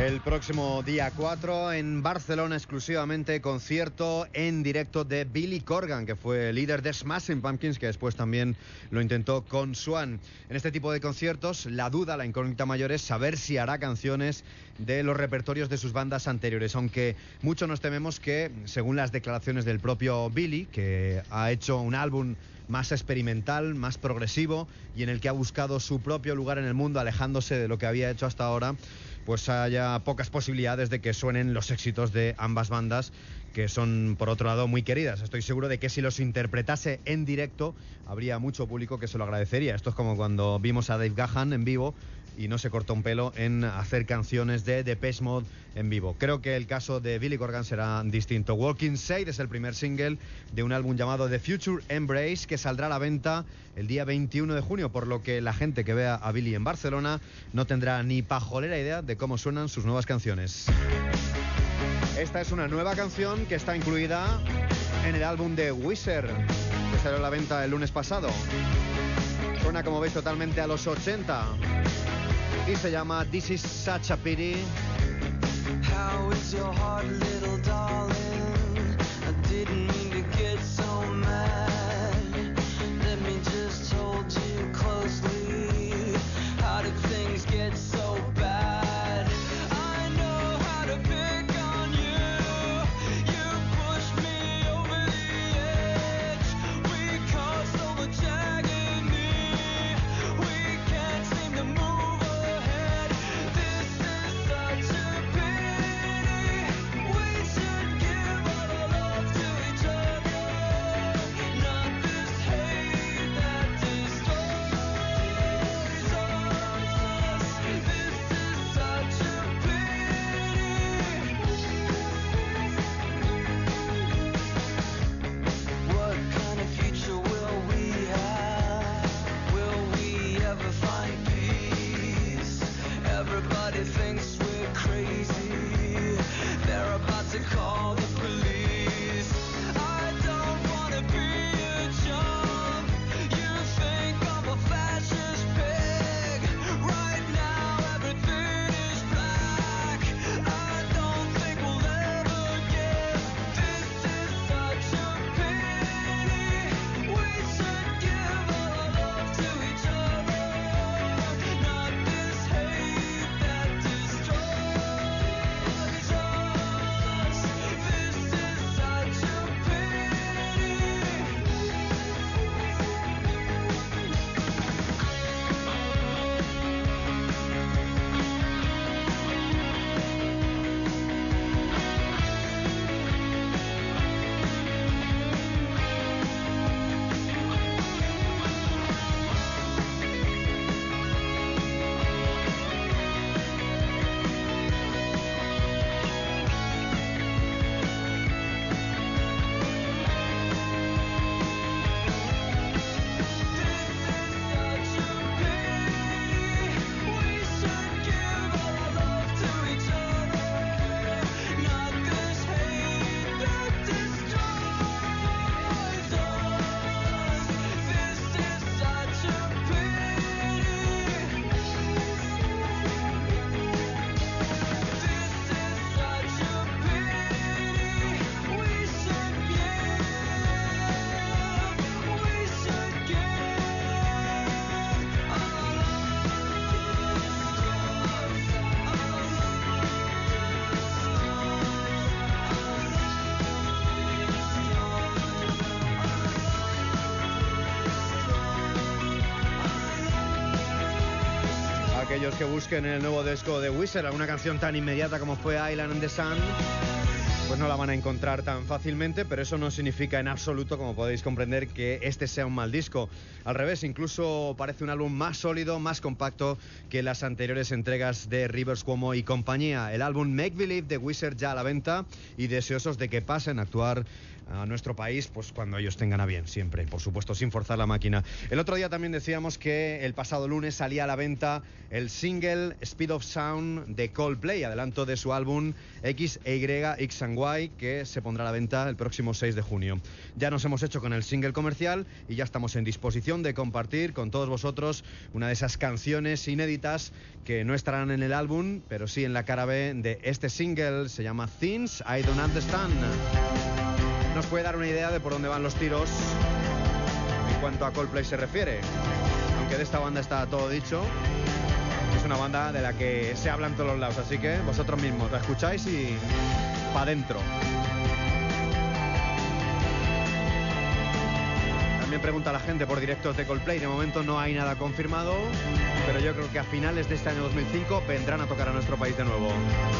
El próximo día 4 en Barcelona, exclusivamente concierto en directo de Billy Corgan, que fue líder de Smashing Pumpkins, que después también lo intentó con Swan. En este tipo de conciertos, la duda, la incógnita mayor es saber si hará canciones de los repertorios de sus bandas anteriores, aunque mucho nos tememos que, según las declaraciones del propio Billy, que ha hecho un álbum más experimental, más progresivo y en el que ha buscado su propio lugar en el mundo, alejándose de lo que había hecho hasta ahora, pues haya pocas posibilidades de que suenen los éxitos de ambas bandas, que son por otro lado muy queridas. Estoy seguro de que si los interpretase en directo habría mucho público que se lo agradecería. Esto es como cuando vimos a Dave Gahan en vivo y no se cortó un pelo en hacer canciones de Depeche Mode en vivo. Creo que el caso de Billy Corgan será distinto. Walking Side es el primer single de un álbum llamado The Future Embrace, que saldrá a la venta el día 21 de junio, por lo que la gente que vea a Billy en Barcelona no tendrá ni pajolera idea de cómo suenan sus nuevas canciones. Esta es una nueva canción que está incluida en el álbum de Weezer, que salió a la venta el lunes pasado. Suena, como veis, totalmente a los 80 y se llama This Is Such a Pity. How is your heart, little darling? I didn't mean to get so mad. Let me just hold you closely. How did things get so bad? I know how to pick on you. You pushed me over the edge. We caused so much agony. We can't seem to move ahead. This is such a pity. We should give all our love to each other, not this hate that destroys us. This is such a pity. What kind of future will we have? Will we ever find peace? Everybody thinks we're crazy. They're about to call the police. I don't wanna be a chump. You think I'm a fascist pig. Right now everything is black. I don't think we'll ever get. This is such a pity. We should give all our love to each other, not this hate that destroys us. This is such a pity. Aquellos que busquen en el nuevo disco de Weezer alguna canción tan inmediata como fue Island in the Sun, pues no la van a encontrar tan fácilmente, pero eso no significa en absoluto, como podéis comprender, que este sea un mal disco. Al revés, incluso parece un álbum más sólido, más compacto que las anteriores entregas de Rivers Cuomo y compañía. El álbum Make Believe de Weezer ya a la venta y deseosos de que pasen a actuar a nuestro país, pues cuando ellos tengan a bien, siempre, por supuesto, sin forzar la máquina. El otro día también decíamos que el pasado lunes salía a la venta el single Speed of Sound de Coldplay, adelanto de su álbum XY, que se pondrá a la venta el próximo 6 de junio. Ya nos hemos hecho con el single comercial y ya estamos en disposición de compartir con todos vosotros una de esas canciones inéditas que no estarán en el álbum, pero sí en la cara B de este single. Se llama Things I Don't Understand. Nos puede dar una idea de por dónde van los tiros en cuanto a Coldplay se refiere. Aunque de esta banda está todo dicho, es una banda de la que se habla en todos los lados, así que vosotros mismos la escucháis y pa' dentro. También pregunta la gente por directos de Coldplay. De momento no hay nada confirmado, pero yo creo que a finales de este año 2005 vendrán a tocar a nuestro país de nuevo.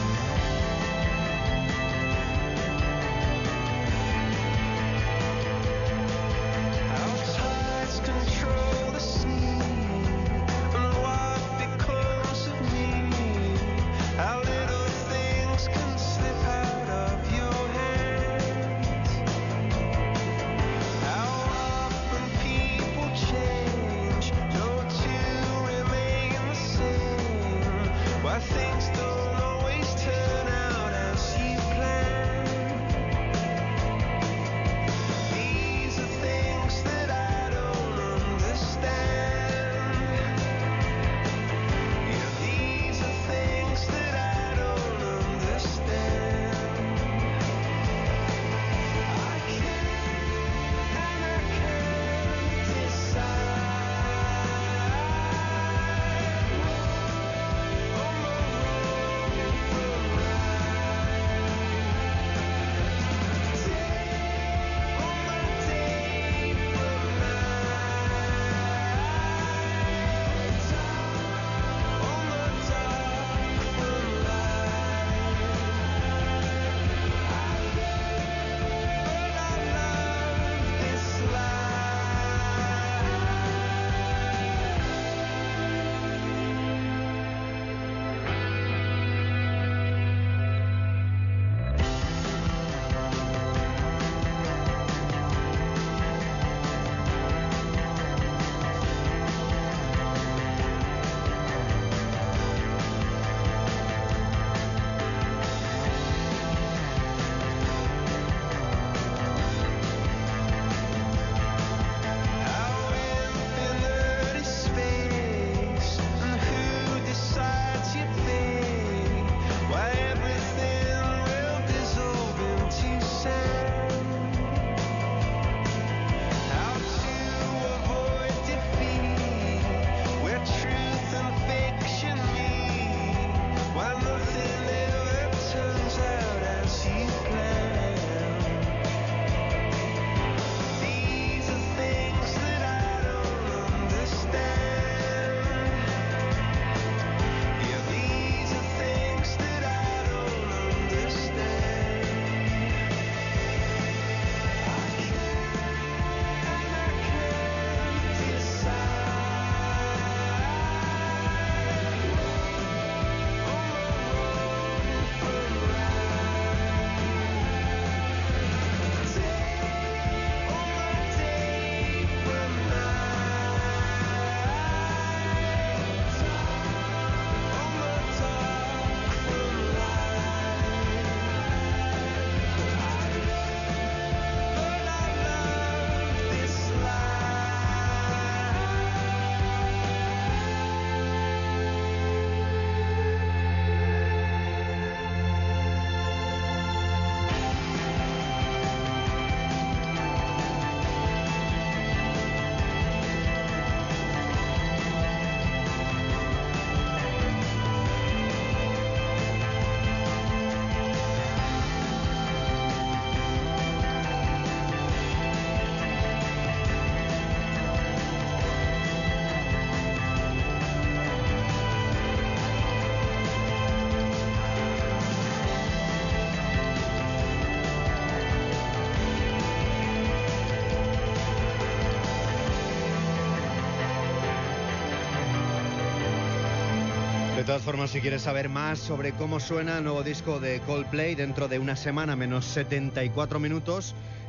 De todas formas, si quieres saber más sobre cómo suena el nuevo disco de Coldplay dentro de una semana menos 74 minutos,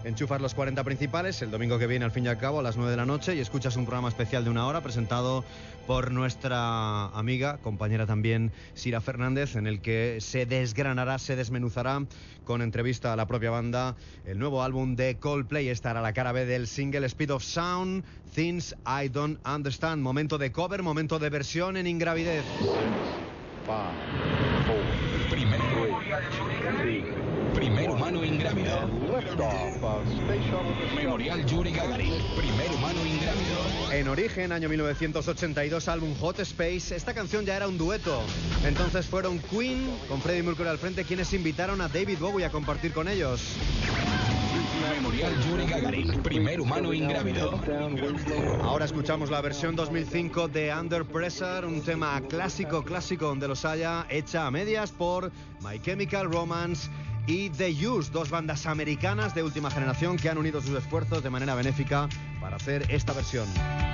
enchufas los 40 principales el domingo que viene, al fin y al cabo, a las 9 de la noche, y escuchas un programa especial de 1 hora presentado por nuestra amiga, compañera también, Sira Fernández, en el que se desgranará, se desmenuzará con entrevista a la propia banda el nuevo álbum de Coldplay. Esta era la cara B del single Speed of Sound, Things I Don't Understand. Momento de cover, momento de versión en Ingravidez. 5, 4, Primer humano ingrávido. liftoff of Space Shuttle Memorial Yuri Gagarin. Primer humano ingrávido. En origen, año 1982, álbum Hot Space. Esta canción ya era un dueto. Entonces fueron Queen, con Freddie Mercury al frente, quienes invitaron a David Bowie a compartir con ellos. Memorial Yuri Gagarin. Primer humano ingrávido. Ahora escuchamos la versión 2005 de Under Pressure, un tema clásico donde los haya, hecha a medias por My Chemical Romance y The Used, dos bandas americanas de última generación que han unido sus esfuerzos de manera benéfica para hacer esta versión.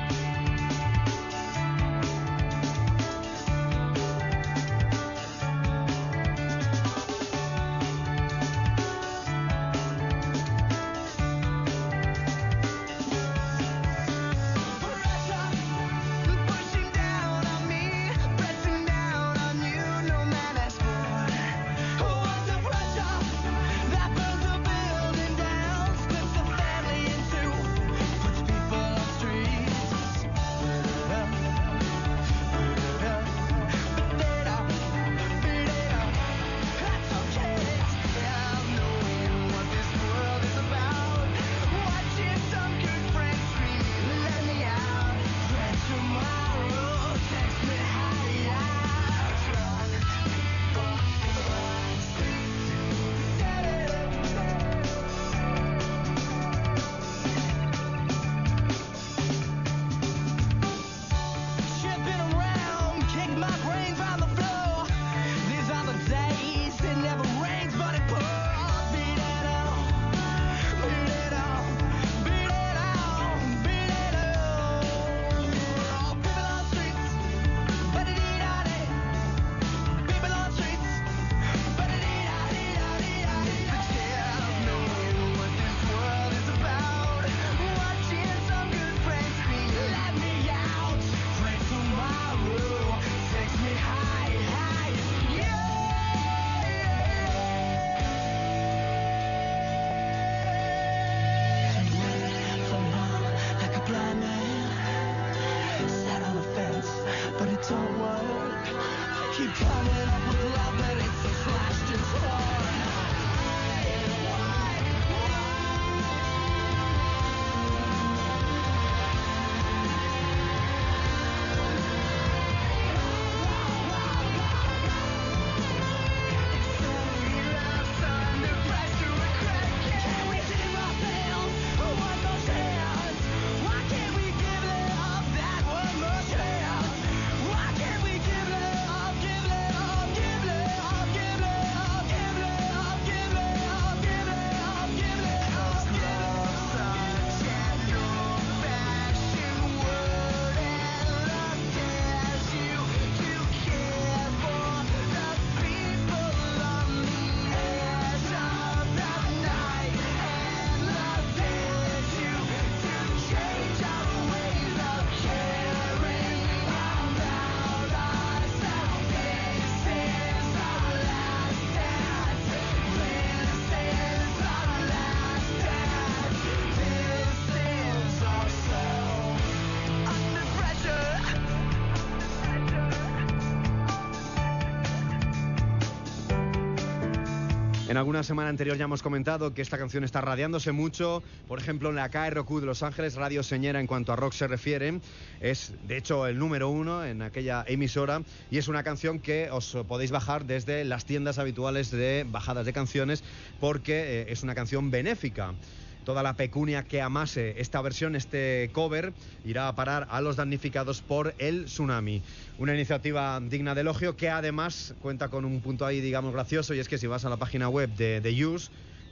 En alguna semana anterior ya hemos comentado que esta canción está radiándose mucho, por ejemplo en la KROQ de Los Ángeles, radio señera en cuanto a rock se refiere, es de hecho el número 1 en aquella emisora, y es una canción que os podéis bajar desde las tiendas habituales de bajadas de canciones, porque es una canción benéfica. Toda la pecunia que amase esta versión, este cover, irá a parar a los damnificados por el tsunami. Una iniciativa digna de elogio que además cuenta con un punto ahí, digamos, gracioso, y es que si vas a la página web de The Used,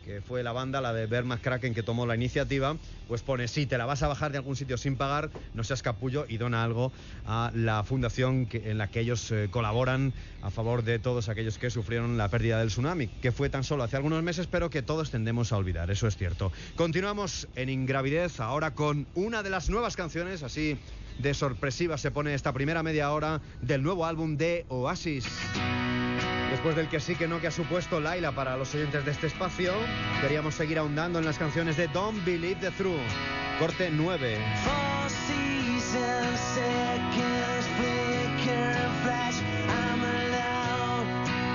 que fue la banda, la de Bear McCracken, que tomó la iniciativa, pues pone: si te la vas a bajar de algún sitio sin pagar, no seas capullo y dona algo a la fundación en la que ellos colaboran a favor de todos aquellos que sufrieron la pérdida del tsunami, que fue tan solo hace algunos meses, pero que todos tendemos a olvidar, eso es cierto. Continuamos en Ingravidez, ahora con una de las nuevas canciones, así de sorpresiva se pone esta primera media hora del nuevo álbum de Oasis. Después del que sí que no que ha supuesto Laila para los oyentes de este espacio, queríamos seguir ahondando en las canciones de Don't Believe the Truth, corte 9. Four seasons, seconds, flicker, flash, I'm alone.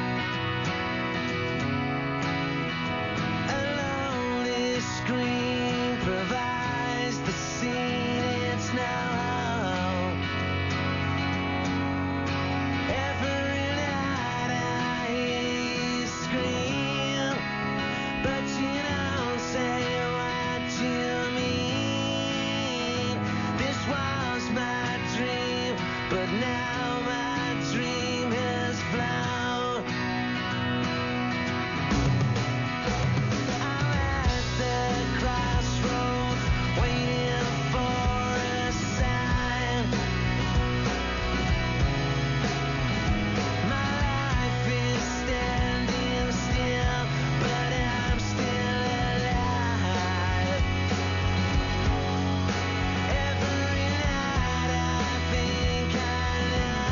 A lonely screen provides the scene, it's now home. Every night I hear you scream, but you don't say what you mean. This was my dream, but now my dream has flown. I'm at the crossroads, waiting for a sign. My life is standing still, but I'm still alive. Every night I think I know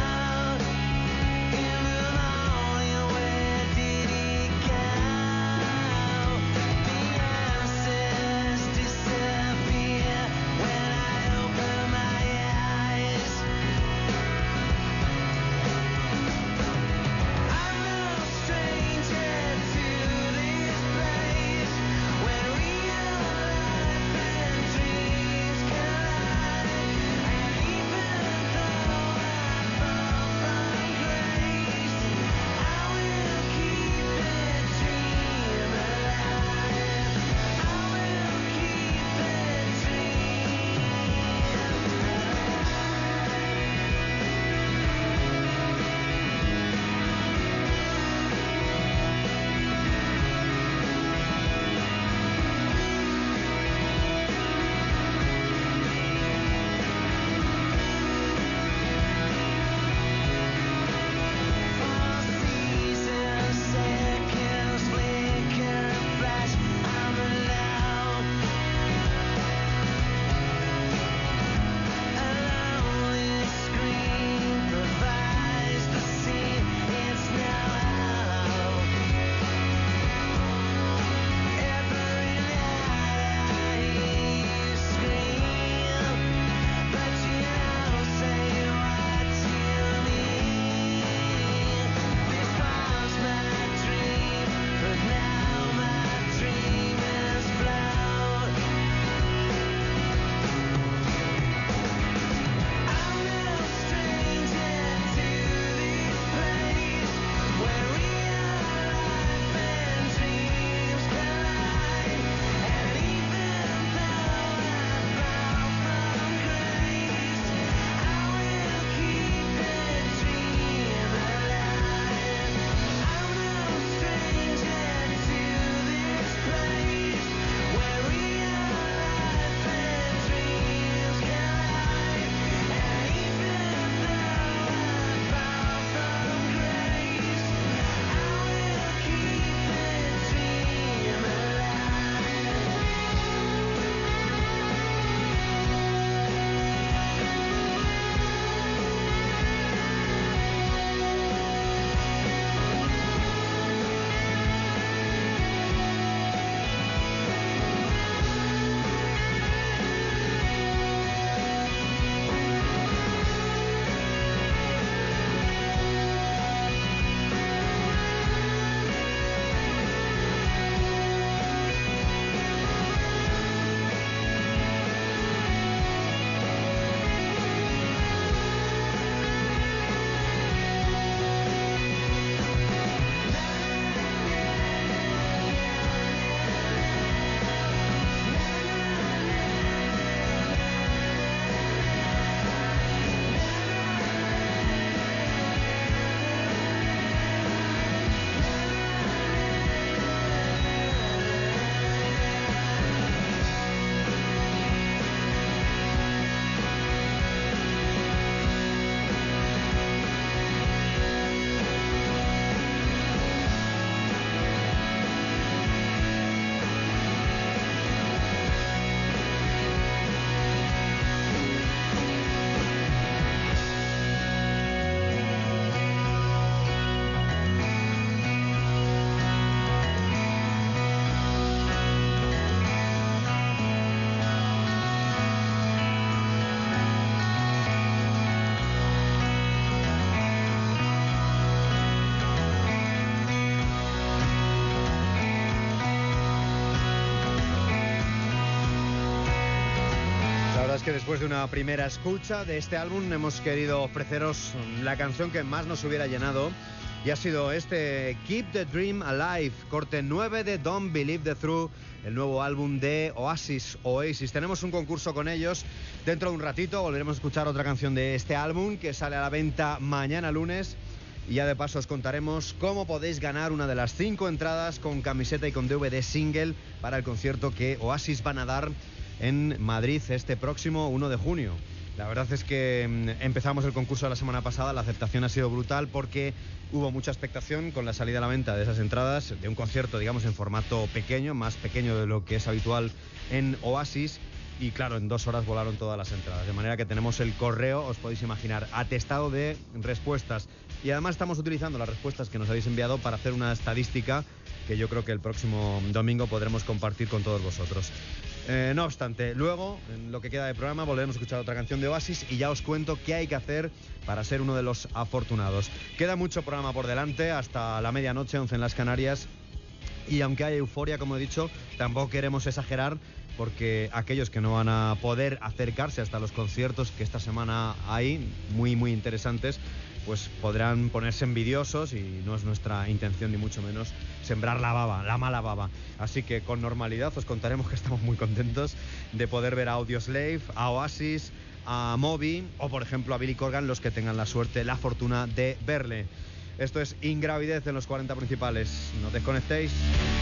es que después de una primera escucha de este álbum hemos querido ofreceros la canción que más nos hubiera llenado y ha sido este Keep the Dream Alive, corte 9 de Don't Believe the Truth, el nuevo álbum de Oasis. Tenemos un concurso con ellos. Dentro de un ratito volveremos a escuchar otra canción de este álbum que sale a la venta mañana lunes. Y ya de paso os contaremos cómo podéis ganar una de las 5 entradas con camiseta y con DVD single para el concierto que Oasis van a dar en Madrid este próximo 1 de junio. La verdad es que empezamos el concurso la semana pasada, la aceptación ha sido brutal porque hubo mucha expectación con la salida a la venta de esas entradas, de un concierto, digamos, en formato pequeño, más pequeño de lo que es habitual en Oasis. Y claro, en 2 horas volaron todas las entradas, de manera que tenemos el correo, os podéis imaginar, atestado de respuestas. Y además estamos utilizando las respuestas que nos habéis enviado para hacer una estadística que yo creo que el próximo domingo podremos compartir con todos vosotros. No obstante, luego, en lo que queda de programa, volveremos a escuchar otra canción de Oasis y ya os cuento qué hay que hacer para ser uno de los afortunados. Queda mucho programa por delante, hasta la medianoche, 11 en las Canarias. Y aunque hay euforia, como he dicho, tampoco queremos exagerar, porque aquellos que no van a poder acercarse hasta los conciertos que esta semana hay, muy muy interesantes, pues podrán ponerse envidiosos y no es nuestra intención ni mucho menos sembrar la baba, la mala baba. Así que con normalidad os contaremos que estamos muy contentos de poder ver a Audioslave, a Oasis, a Moby o por ejemplo a Billy Corgan, los que tengan la suerte, la fortuna de verle. Esto es Ingravidez en los 40 principales. No desconectéis.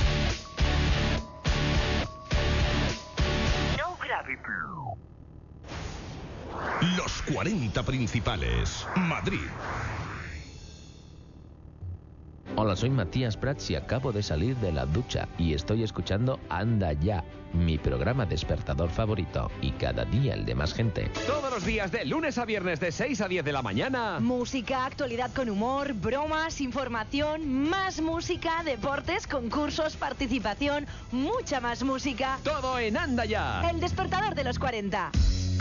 Los 40 principales. Madrid. Hola, soy Matías Prats y acabo de salir de la ducha y estoy escuchando Anda Ya, mi programa despertador favorito y cada día el de más gente. Todos los días de lunes a viernes de 6 a 10 de la mañana. Música, actualidad con humor, bromas, información, más música, deportes, concursos, participación, mucha más música. Todo en Anda Ya. El despertador de los 40.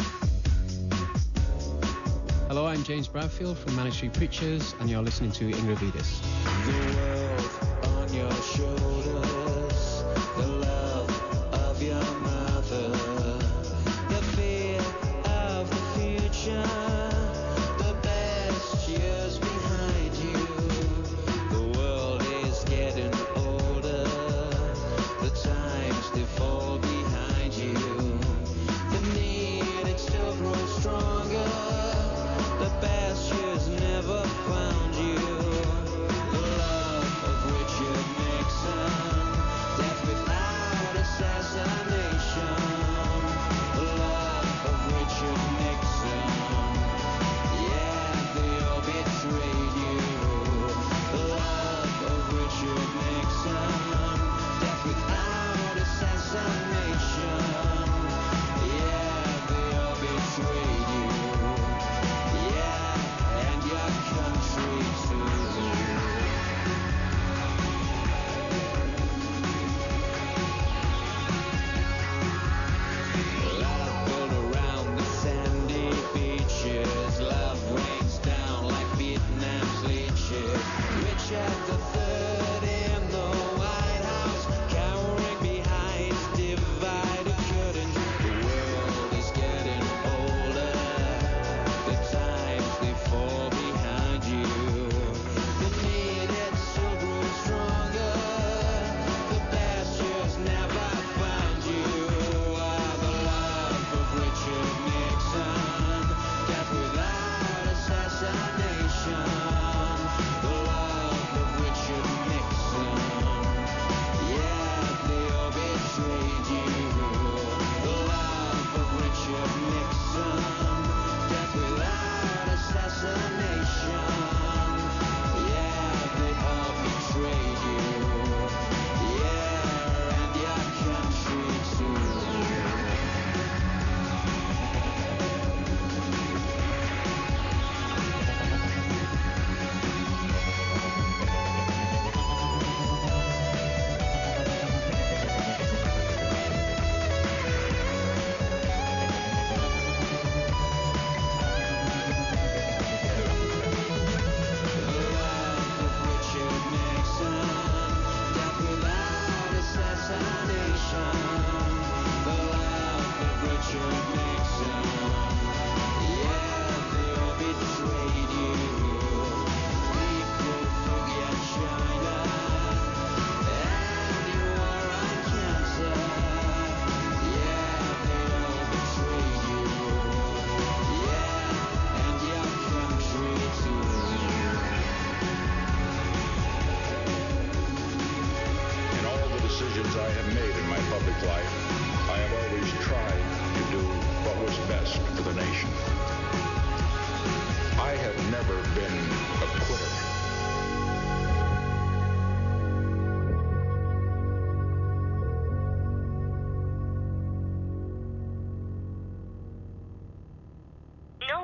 Hello, I'm James Bradfield from Manic Street Preachers, and you're listening to Ingravidez. The world on your shoulders, the love of your mother, the fear of the future, the best years behind you. The world is getting older, the times they fall behind you. The need, it still grows stronger. The past years never found you. The love of which you make sense.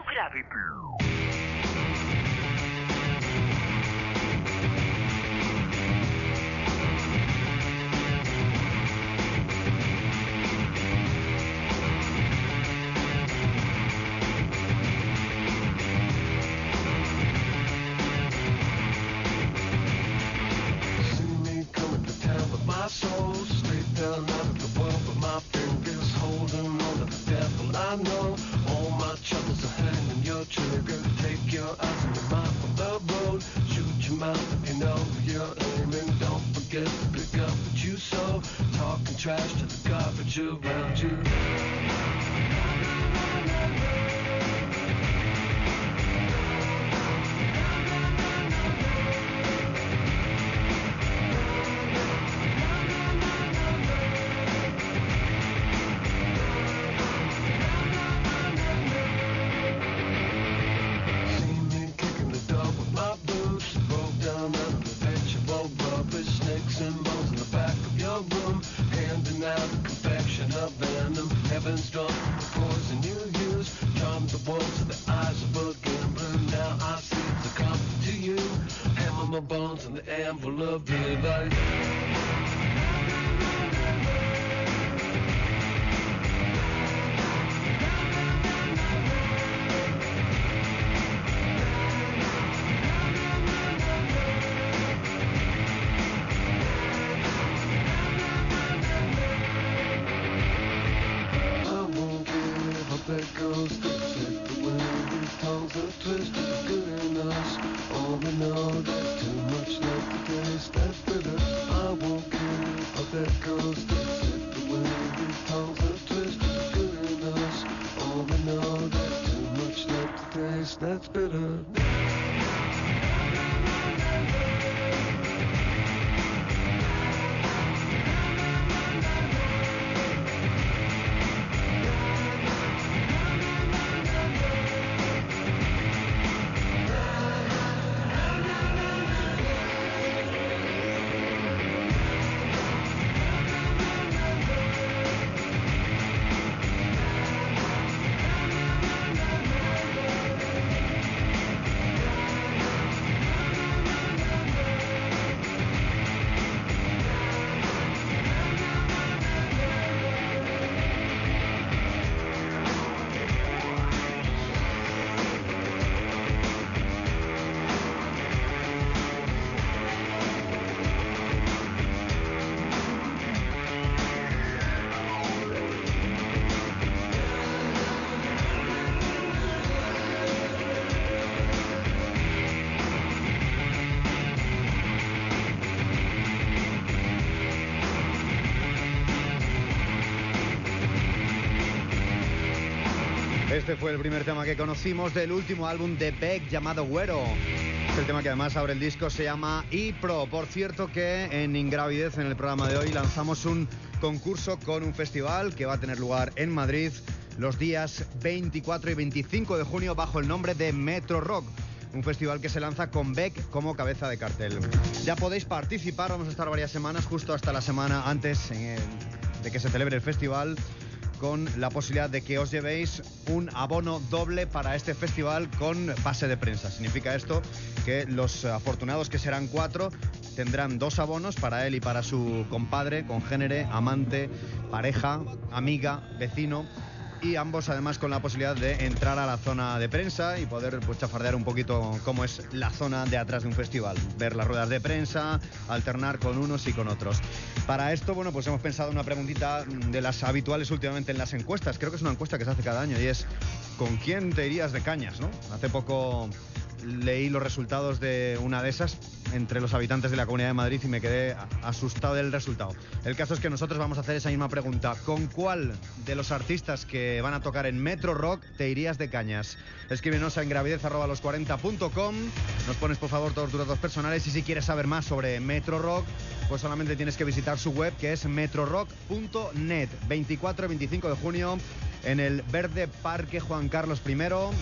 Gravity. Trash to the garbage around you. That's bitter. Este fue el primer tema que conocimos del último álbum de Beck llamado Güero. Es el tema que además abre el disco, se llama iPro. Por cierto que en Ingravidez, en el programa de hoy, lanzamos un concurso con un festival que va a tener lugar en Madrid los días 24 y 25 de junio bajo el nombre de Metro Rock. Un festival que se lanza con Beck como cabeza de cartel. Ya podéis participar, vamos a estar varias semanas, justo hasta la semana antes de que se celebre el festival, con la posibilidad de que os llevéis un abono doble para este festival con pase de prensa. Significa esto que los afortunados, que serán 4, tendrán 2 abonos para él y para su compadre, congénere, amante, pareja, amiga, vecino, y ambos además con la posibilidad de entrar a la zona de prensa y poder chafardear un poquito cómo es la zona de atrás de un festival, ver las ruedas de prensa, alternar con unos y con otros. Para esto, bueno, pues hemos pensado una preguntita de las habituales últimamente en las encuestas. Creo que es una encuesta que se hace cada año y es: ¿con quién te irías de cañas, no? Hace poco leí los resultados de una de esas entre los habitantes de la Comunidad de Madrid y me quedé asustado del resultado. El caso es que nosotros vamos a hacer esa misma pregunta: ¿con cuál de los artistas que van a tocar en Metro Rock te irías de cañas? Escríbenos a ingravidez@los40.com, nos pones por favor todos tus datos personales, y si quieres saber más sobre Metro Rock, pues solamente tienes que visitar su web, que es metrorock.net. 24 y 25 de junio en el Verde Parque Juan Carlos I,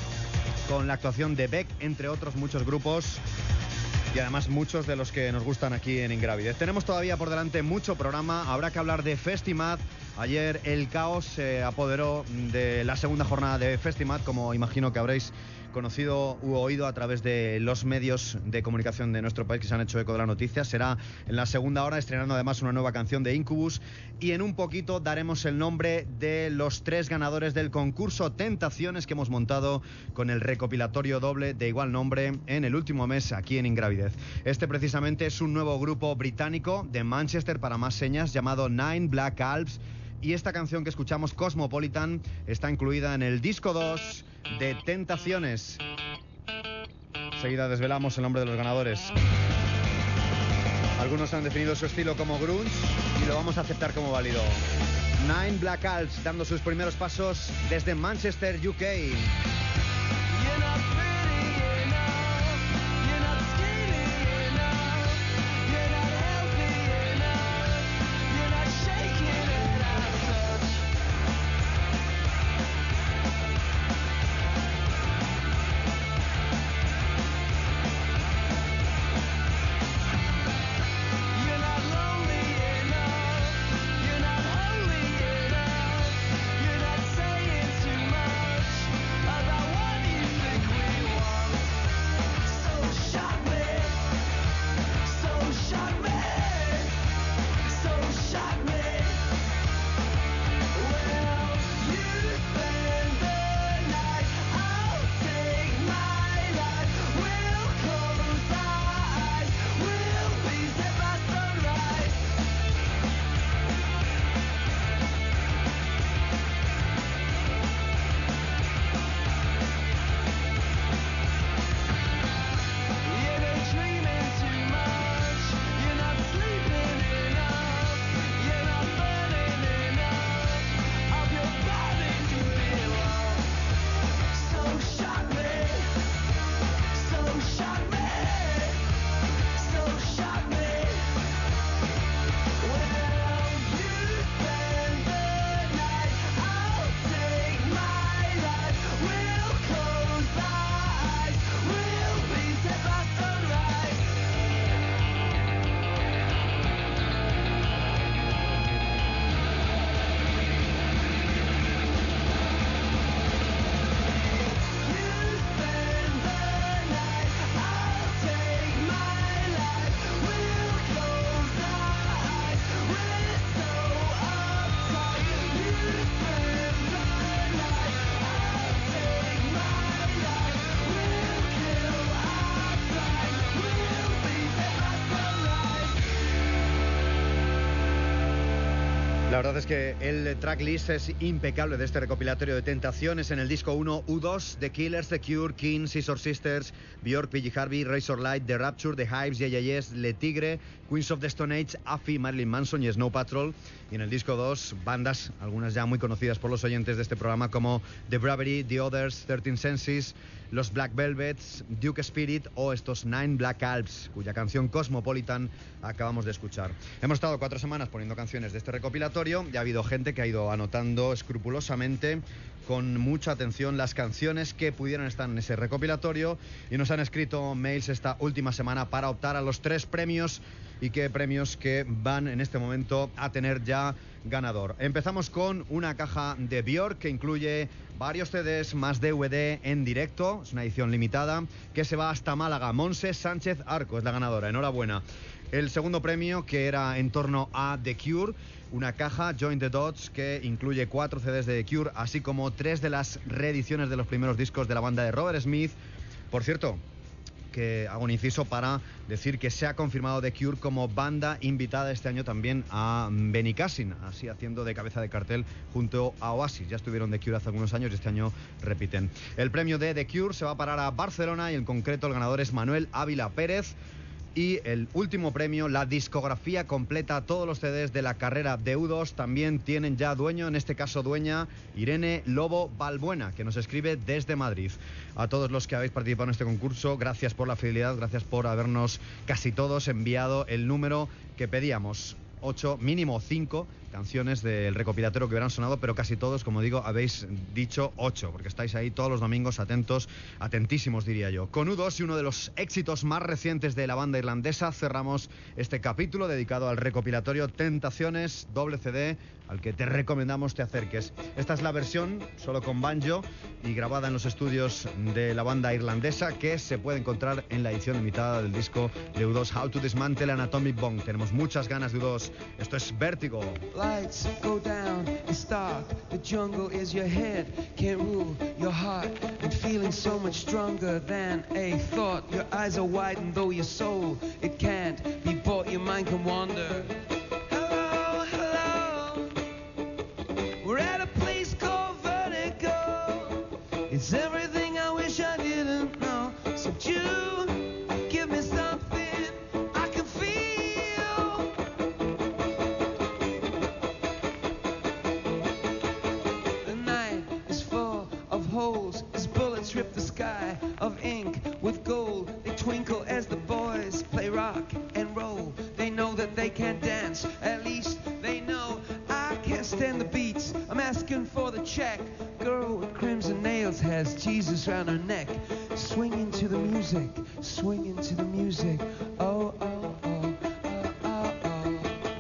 con la actuación de Beck, entre otros muchos grupos, y además muchos de los que nos gustan aquí en Ingravidez. Tenemos todavía por delante mucho programa, habrá que hablar de Festimad, Ayer el caos se apoderó de la segunda jornada de Festimat, como imagino que habréis conocido u oído a través de los medios de comunicación de nuestro país que se han hecho eco de la noticia. Será en la segunda hora, estrenando además una nueva canción de Incubus, y en un poquito daremos el nombre de los 3 ganadores del concurso Tentaciones que hemos montado con el recopilatorio doble de igual nombre en el último mes aquí en Ingravidez. Este precisamente es un nuevo grupo británico de Manchester, para más señas, llamado Nine Black Alps, y esta canción que escuchamos, Cosmopolitan, está incluida en el disco 2 de Tentaciones. Enseguida desvelamos el nombre de los ganadores. Algunos han definido su estilo como grunge y lo vamos a aceptar como válido. Nine Black Alps dando sus primeros pasos desde Manchester, UK. La verdad es que el tracklist es impecable de este recopilatorio de Tentaciones. En el disco 1, U2, The Killers, The Cure, King, Scissor Sisters, Björk, PG Harvey, Razorlight, The Rapture, The Hives, Yes, Le Tigre, Queens of the Stone Age, Afi, Marilyn Manson y Snow Patrol. Y en el disco 2, bandas, algunas ya muy conocidas por los oyentes de este programa, como The Bravery, The Others, 13 Senses, los Black Velvets, Duke Spirit o estos Nine Black Alps, cuya canción Cosmopolitan acabamos de escuchar. Hemos estado 4 semanas poniendo canciones de este recopilatorio y ha habido gente que ha ido anotando escrupulosamente, con mucha atención, las canciones que pudieran estar en ese recopilatorio, y nos han escrito mails esta última semana para optar a los 3 premios, y qué premios que van en este momento a tener ya ganador. Empezamos con una caja de Björk que incluye varios CDs más DVD en directo. Es una edición limitada que se va hasta Málaga. Monse Sánchez Arco es la ganadora, enhorabuena. El segundo premio, que era en torno a The Cure, una caja Join the Dots que incluye 4 CDs de The Cure, así como 3 de las reediciones de los primeros discos de la banda de Robert Smith. Por cierto, que hago un inciso para decir que se ha confirmado The Cure como banda invitada este año también a Benicassin, así haciendo de cabeza de cartel junto a Oasis. Ya estuvieron The Cure hace algunos años y este año repiten. El premio de The Cure se va a parar a Barcelona y en concreto el ganador es Manuel Ávila Pérez. Y el último premio, la discografía completa, todos los CDs de la carrera de U2, también tienen ya dueño, en este caso dueña, Irene Lobo Balbuena, que nos escribe desde Madrid. A todos los que habéis participado en este concurso, gracias por la fidelidad, gracias por habernos casi todos enviado el número que pedíamos. 8, mínimo 5, canciones del recopilatorio que hubieran sonado, pero casi todos, como digo, habéis dicho 8, porque estáis ahí todos los domingos atentos, atentísimos diría yo. Con U2 y uno de los éxitos más recientes de la banda irlandesa, cerramos este capítulo dedicado al recopilatorio Tentaciones, doble CD, al que te recomendamos te acerques. Esta es la versión solo con banjo y grabada en los estudios de la banda irlandesa, que se puede encontrar en la edición limitada del disco de U2, How to Dismantle an Atomic Bomb. Tenemos muchas ganas de U2. Esto es Vértigo. Lights go down, it's dark, the jungle is your head, can't rule your heart, and feeling so much stronger than a thought. Your eyes are widened, though your soul, it can't be bought, your mind can wander. Hello, hello, we're at a place called Vertigo. It's everything I wish I didn't know, so you give me something I can feel. The night is full of holes as bullets rip the sky of ink with gold. They twinkle as the boys play rock and roll. They know that they can't dance, at least they know I can't stand the beats. I'm asking for the check. Girl with crimson nails has Jesus round her neck. Swinging to the music, swinging to the music. Oh, oh, oh, oh, oh, oh.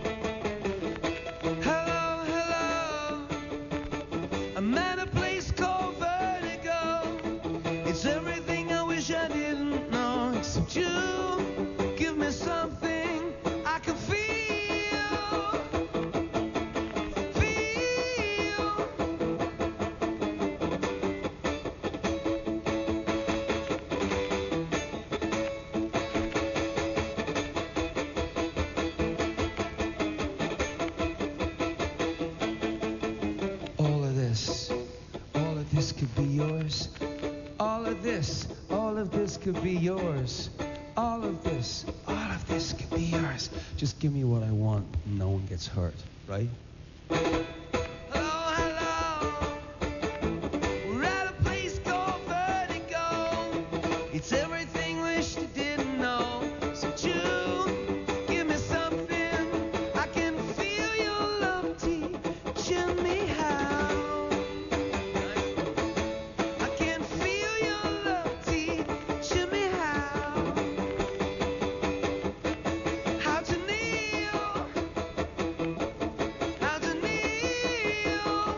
Hello, hello, I'm at a place called Vertigo. It's everything I wish I didn't know, except you give me something I can feel. All of this could be yours. All of this could be yours. All of this could be yours. Just give me what I want and no one gets hurt, right? Hello, hello. We're at a place called Vertigo. It's everything wish you didn't know. So you give me something. I can feel your love teaching me how. I can feel your love teaching me how. How to kneel. How to kneel.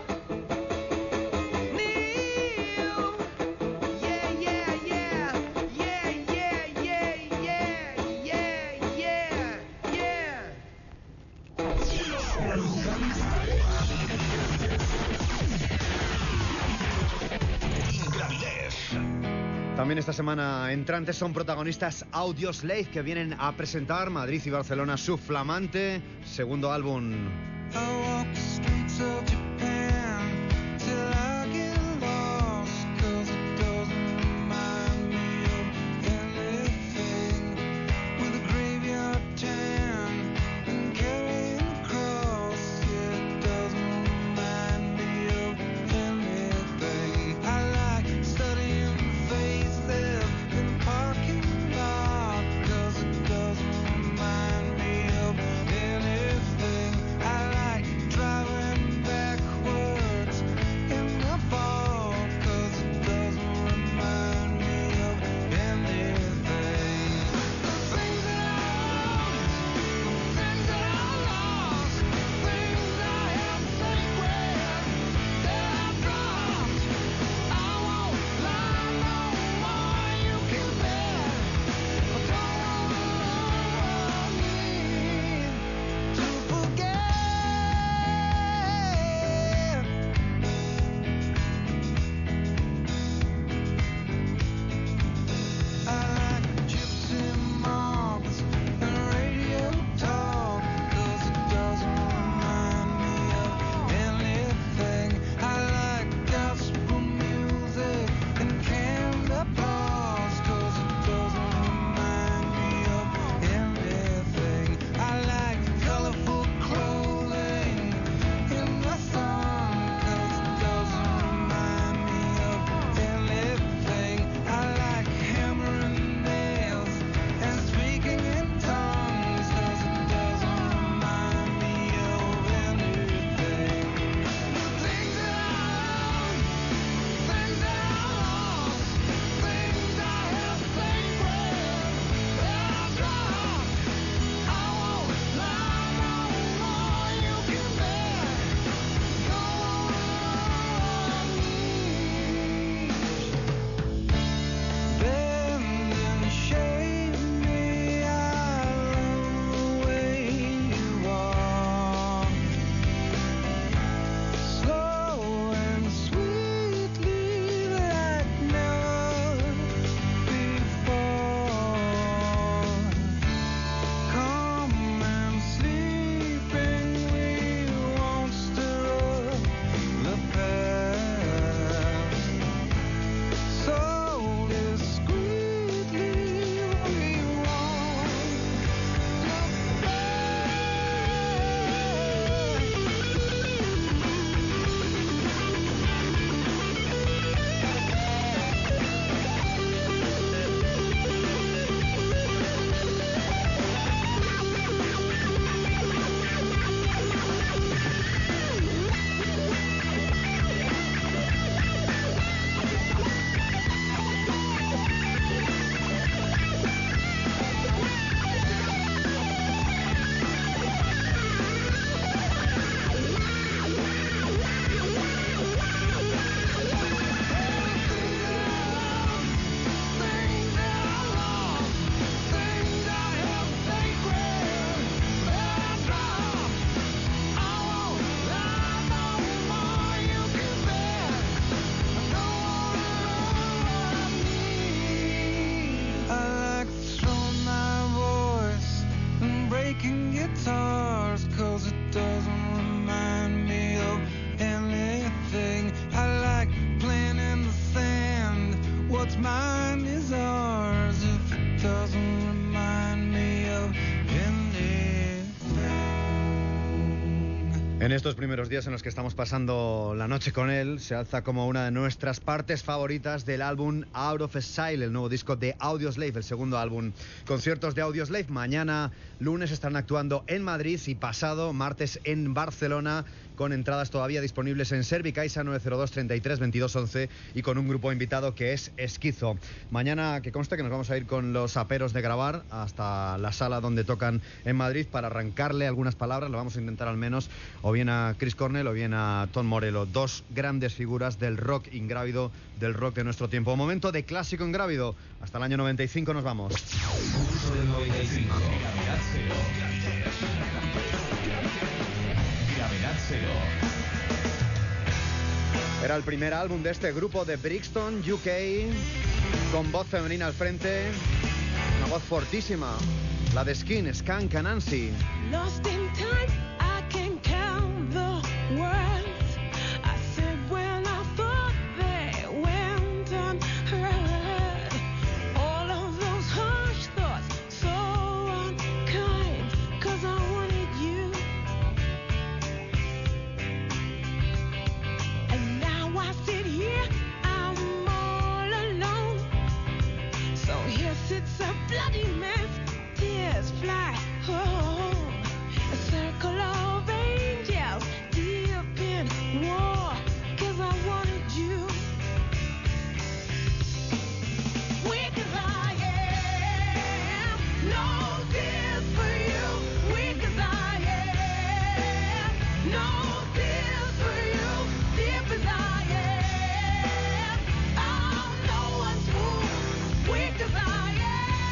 Kneel. Yeah, yeah, yeah. Yeah, yeah, yeah, yeah, yeah, yeah, yeah. También esta semana entrantes son protagonistas Audioslave, que vienen a presentar Madrid y Barcelona su flamante segundo álbum. I walk the streets of Japan till I get lost, 'cause it doesn't remind me of anything. With a graveyard tan and carrying a cross, it doesn't remind me of anything. I like studying faces in the parking lot, 'cause it doesn't remind me of anything. I like driving back En estos primeros días en los que estamos pasando la noche con él, se alza como una de nuestras partes favoritas del álbum Out of Style, el nuevo disco de Audioslave, el segundo álbum. Conciertos de Audioslave, mañana lunes estarán actuando en Madrid y pasado martes en Barcelona, con entradas todavía disponibles en Servicaixa 902 33 22 11 y con un grupo invitado que es Esquizo. Mañana, que conste que nos vamos a ir con los aperos de grabar hasta la sala donde tocan en Madrid para arrancarle algunas palabras, lo vamos a intentar al menos, o bien a Chris Cornell o bien a Tom Morello, dos grandes figuras del rock ingrávido, del rock de nuestro tiempo. Momento de clásico ingrávido, hasta el año 95 nos vamos. Pulso del 95. Gravedad cero. Gravedad cero. Era el primer álbum de este grupo de Brixton, UK, con voz femenina al frente, una voz fortísima, la de Skin, Skunk Anansi. Lost in time, I can count the words I said when I thought they went unheard. All of those harsh thoughts, so unkind, 'cause I wanted you. And now I sit here, I'm all alone. So here sits a bloody mess, tears fly home. A circle of angels deep in war, 'cause I wanted you. Weak as I am, no tears for you. Weak as I am, no tears for you. Deep as I am, I'm no one's fool. Weak as I am.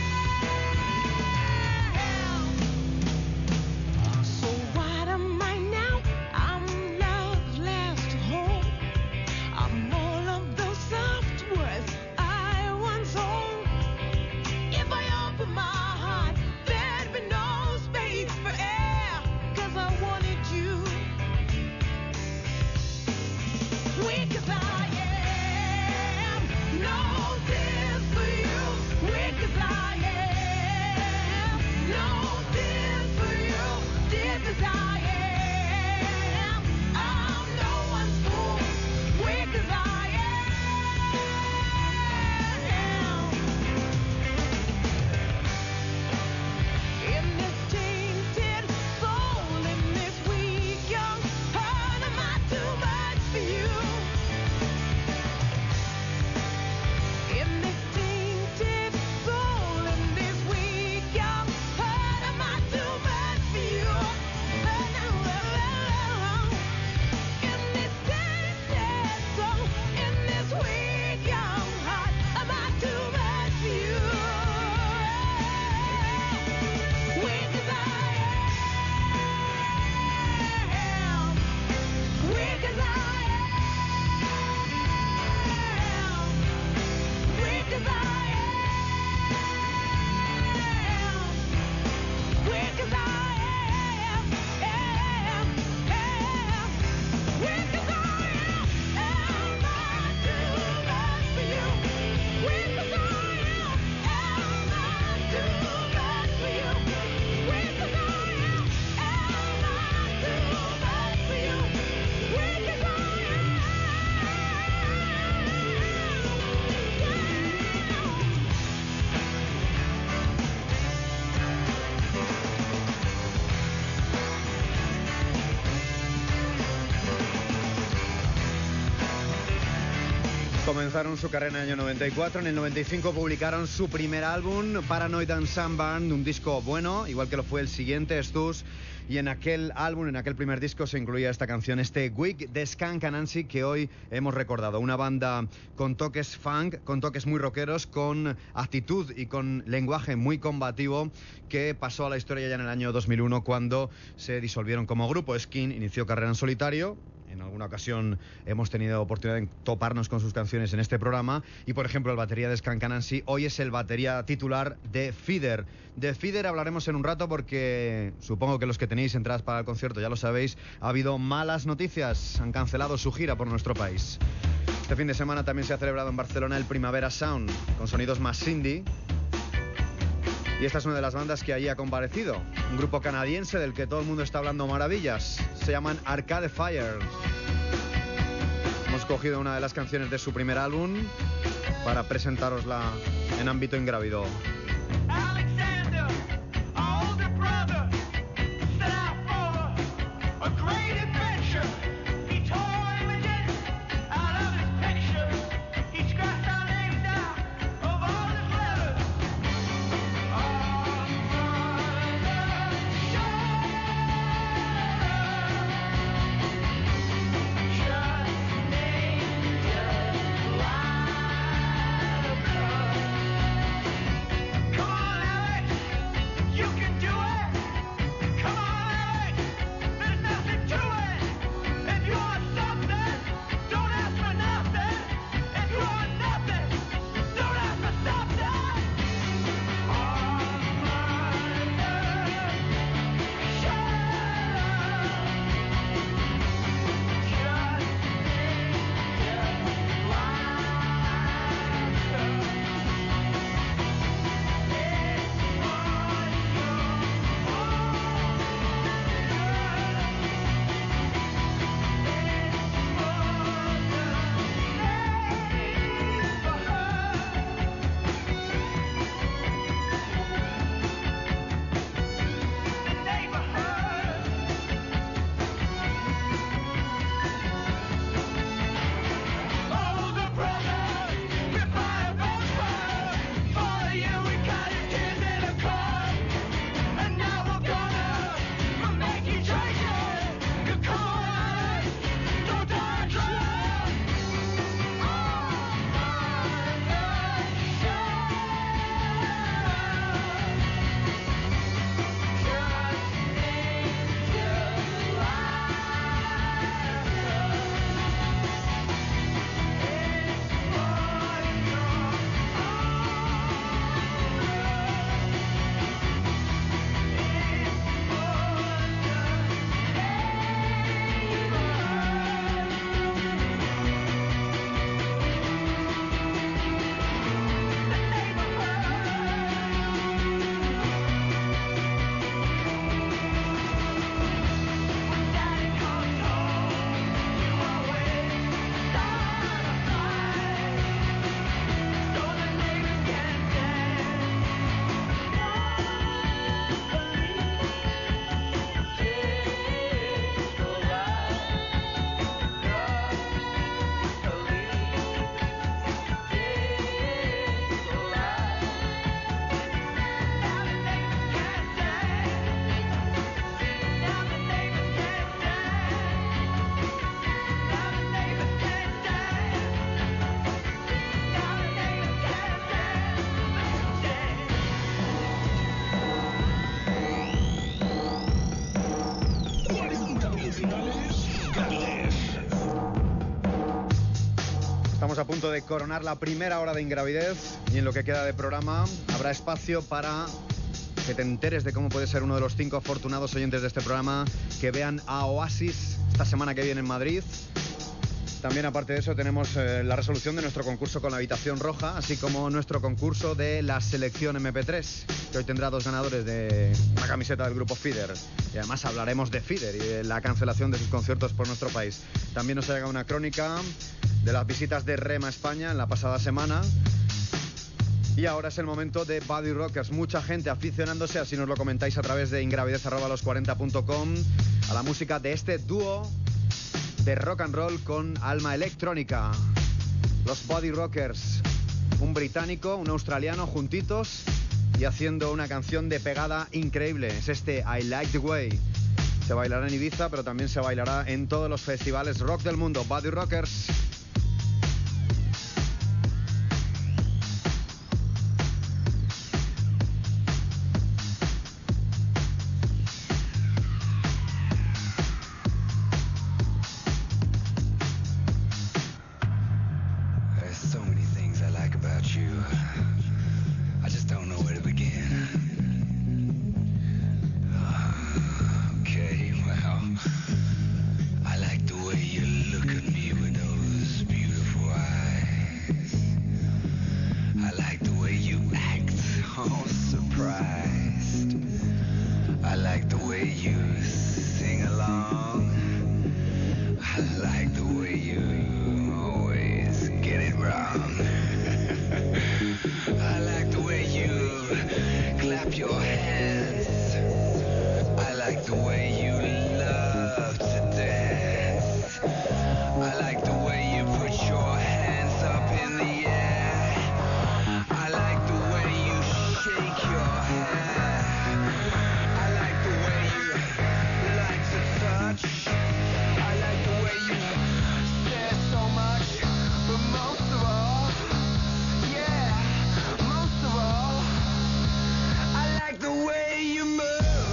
So what am I now? I'm love's last home. I'm all of those soft words I once owned. If I open my heart, there'd be no space for air, 'cause I wanted you. Weak as I am, no tears for you. Weak as I am, no tears for you. Deep as I am, I'm no one's fool. Weak as I am. In this tainted soul, in this weak young heart, am I too much for you? In this tainted soul, in this weak young heart, am I too much for you? In this tainted soul, in this weak young heart, am I too much for you? Weak as I am, weak as I am, weak as I am, weak as I am, weak as I am I too much for you? Weak as I am I too much for you? Weak as I am I too much for you? Weak as I am. Comenzaron su carrera en el año 94, en el 95 publicaron su primer álbum, Paranoid and Sunburn, un disco bueno, igual que lo fue el siguiente, Stus, y en aquel álbum, en aquel primer disco se incluía esta canción, este Weak de Skunk Anansi, que hoy hemos recordado, una banda con toques funk, con toques muy rockeros, con actitud y con lenguaje muy combativo, que pasó a la historia ya en el año 2001 cuando se disolvieron como grupo. Skin inició carrera en solitario. En alguna ocasión hemos tenido oportunidad de toparnos con sus canciones en este programa. Y, por ejemplo, el batería de Skunk Anansi hoy es el batería titular de Feeder. De Feeder hablaremos en un rato porque supongo que los que tenéis entradas para el concierto ya lo sabéis. Ha habido malas noticias. Han cancelado su gira por nuestro país. Este fin de semana también se ha celebrado en Barcelona el Primavera Sound, con sonidos más indie. Y esta es una de las bandas que allí ha comparecido. Un grupo canadiense del que todo el mundo está hablando maravillas. Se llaman Arcade Fire. Hemos cogido una de las canciones de su primer álbum para presentárosla en ámbito ingrávido. Alexander, our older brother, set out for a great adventure. He tore images out of his pictures. He scratched our names out of all his letters. Estamos a punto de coronar la primera hora de Ingravidez y en lo que queda de programa habrá espacio para que te enteres de cómo puedes ser uno de los 5 afortunados oyentes de este programa que vean a Oasis esta semana que viene en Madrid. También, aparte de eso, tenemos la resolución de nuestro concurso con la habitación roja, así como nuestro concurso de la selección MP3, que hoy tendrá 2 ganadores de una camiseta del grupo Feeder. Y además hablaremos de Feeder y de la cancelación de sus conciertos por nuestro país. También nos ha llegado una crónica de las visitas de Rema a España en la pasada semana. Y ahora es el momento de Body Rockers. Mucha gente aficionándose, así nos lo comentáis a través de ingravidez@los40.com, a la música de este dúo de rock and roll con alma electrónica. Los Body Rockers, un británico, un australiano juntitos y haciendo una canción de pegada increíble. Es este I Like the Way. Se bailará en Ibiza, pero también se bailará en todos los festivales rock del mundo. Body Rockers. Okay, well, I like the way you look at me with those you sing along. I like the way you always get it wrong. I like the way you clap your hands. I like the way you love to dance. I like the way you put your hands up in the air. I like the way you shake your hair. I like the way you like to touch. I like the way you stare so much. But most of all, yeah, most of all, I like the way you move.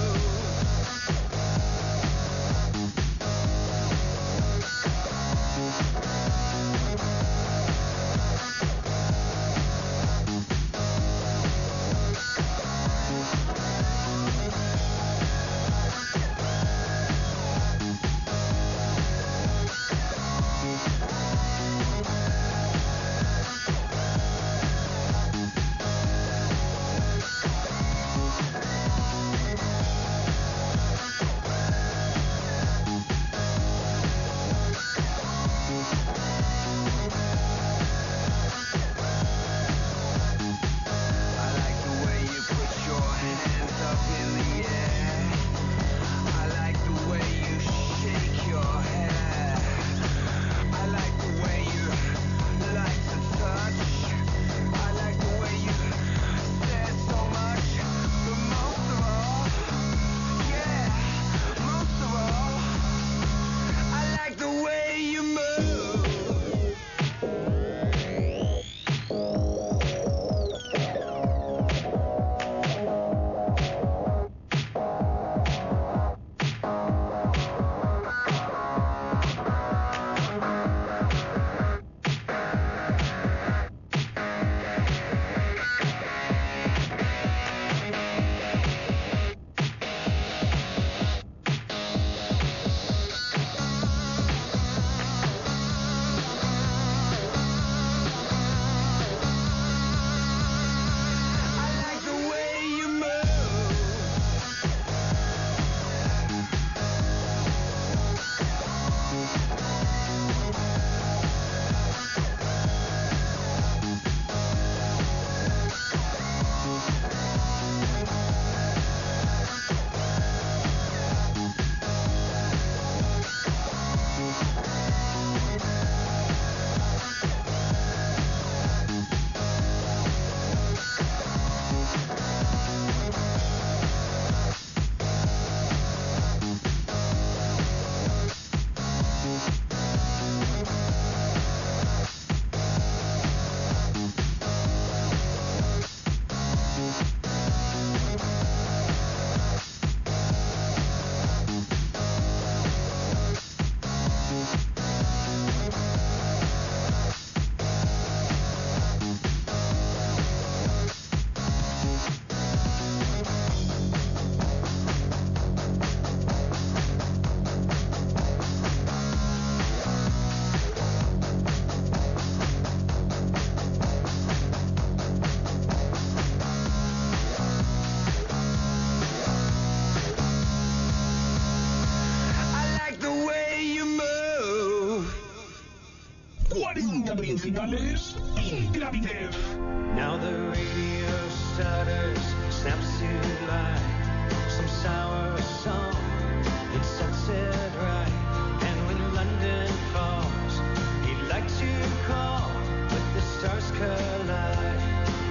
principales Ingravitev. Now the radio stutters, snaps to life, some sour song that sets it right. And when London falls, he'd like to call, but the stars collide.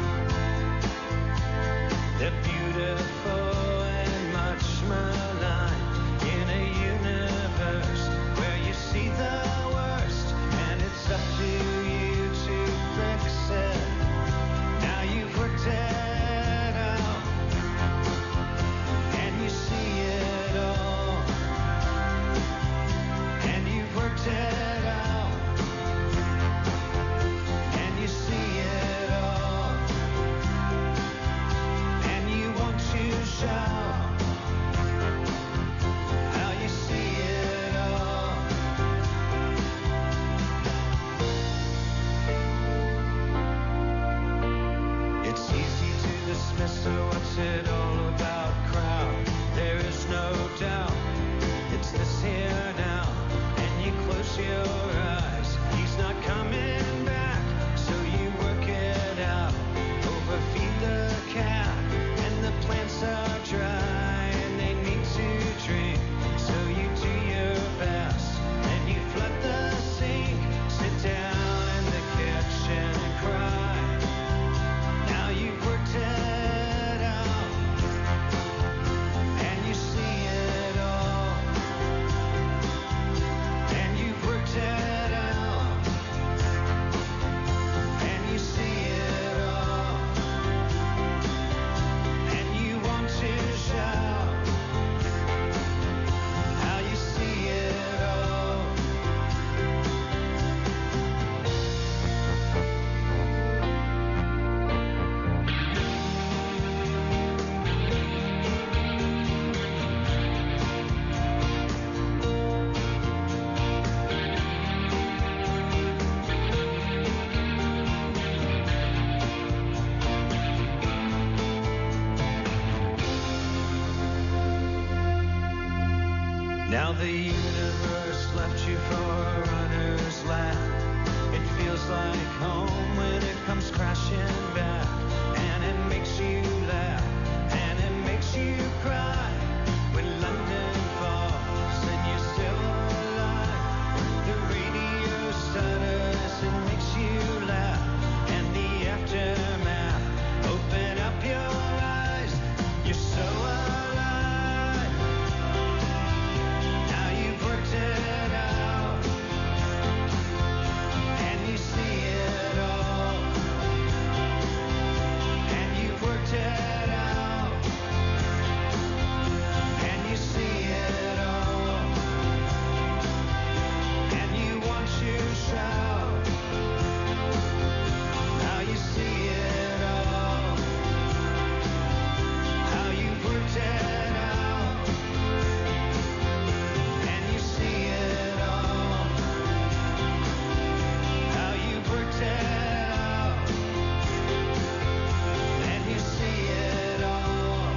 They're beautiful and much maligned in a universe where you see the worst, and it's up to you to fix it. Now you've worked it out, and you see it all, and you've worked it out, and you see it all, and you want to shout. Now the universe left you for a runner's lap. It feels like home when it comes crashing back. And it makes you laugh, and it makes you cry. When London falls and you're still alive. The radio stutters, it makes you laugh. And the aftermath, open up your eyes. You're so alive. Now you've worked it out, and you see it all. And you've worked it out, and you see it all. And you want to shout. Now you see it all. How you've worked it out, and you see it all. How you've worked it out, and you see it all.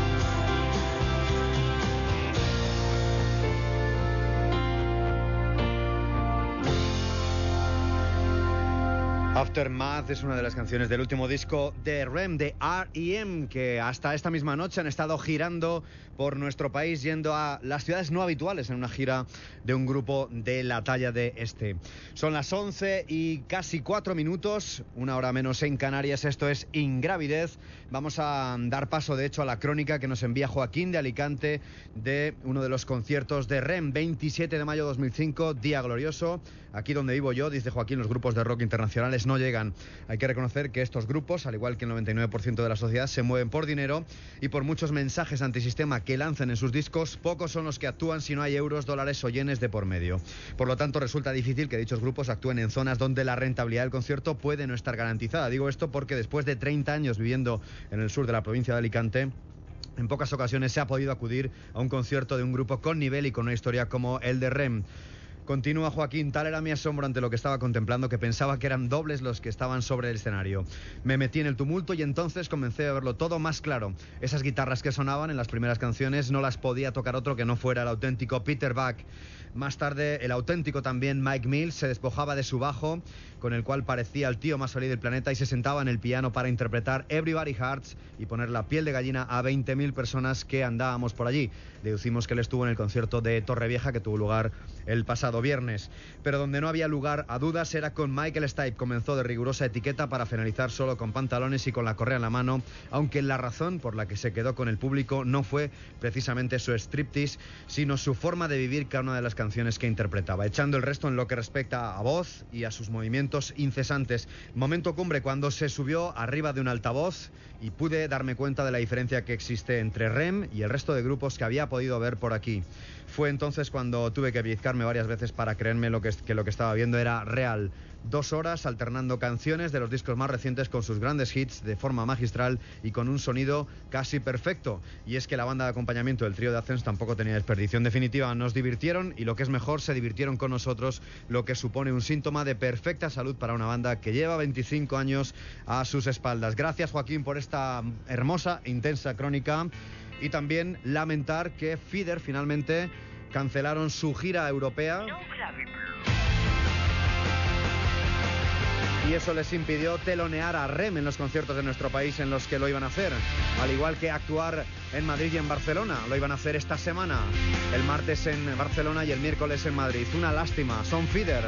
Aftermath es una de las canciones del último disco de REM, de R.E.M., que hasta esta misma noche han estado girando por nuestro país, yendo a las ciudades no habituales en una gira de un grupo de la talla de este. Son las 11 y casi 4 minutos, una hora menos en Canarias. Esto es Ingravidez. Vamos a dar paso, de hecho, a la crónica que nos envía Joaquín de Alicante de uno de los conciertos de REM, 27 de mayo de 2005, día glorioso. Aquí donde vivo yo, dice Joaquín, los grupos de rock internacionales no llegan. Hay que reconocer que estos grupos, al igual que el 99% de la sociedad, se mueven por dinero, y por muchos mensajes antisistema que lancen en sus discos, pocos son los que actúan si no hay euros, dólares o yenes de por medio. Por lo tanto, resulta difícil que dichos grupos actúen en zonas donde la rentabilidad del concierto puede no estar garantizada. Digo esto porque después de 30 años viviendo en el sur de la provincia de Alicante, en pocas ocasiones se ha podido acudir a un concierto de un grupo con nivel y con una historia como el de REM. Continúa Joaquín: tal era mi asombro ante lo que estaba contemplando que pensaba que eran dobles los que estaban sobre el escenario. Me metí en el tumulto y entonces comencé a verlo todo más claro. Esas guitarras que sonaban en las primeras canciones no las podía tocar otro que no fuera el auténtico Peter Buck. Más tarde, el auténtico también Mike Mills se despojaba de su bajo, con el cual parecía el tío más feliz del planeta, y se sentaba en el piano para interpretar Everybody Hurts y poner la piel de gallina a 20.000 personas que andábamos por allí. Deducimos que él estuvo en el concierto de Torrevieja, que tuvo lugar el pasado viernes. Pero donde no había lugar a dudas era con Michael Stipe. Comenzó de rigurosa etiqueta para finalizar solo con pantalones y con la correa en la mano, aunque la razón por la que se quedó con el público no fue precisamente su striptease, sino su forma de vivir cada una de las canciones que interpretaba, echando el resto en lo que respecta a voz y a sus movimientos incesantes. Momento cumbre cuando se subió arriba de un altavoz y pude darme cuenta de la diferencia que existe entre REM y el resto de grupos que había podido ver por aquí. Fue entonces cuando tuve que pellizcarme varias veces para creerme que lo que estaba viendo era real. 2 horas alternando canciones de los discos más recientes con sus grandes hits de forma magistral y con un sonido casi perfecto. Y es que la banda de acompañamiento del trío de Athens tampoco tenía desperdicio. En definitiva, nos divirtieron, y lo que es mejor, se divirtieron con nosotros, lo que supone un síntoma de perfecta salud para una banda que lleva 25 años a sus espaldas. Gracias, Joaquín, por esta hermosa, intensa crónica. Y también lamentar que Feeder finalmente cancelaron su gira europea. Y eso les impidió telonear a REM en los conciertos de nuestro país en los que lo iban a hacer. Al igual que actuar en Madrid y en Barcelona. Lo iban a hacer esta semana. El martes en Barcelona y el miércoles en Madrid. Una lástima. Son Feeder.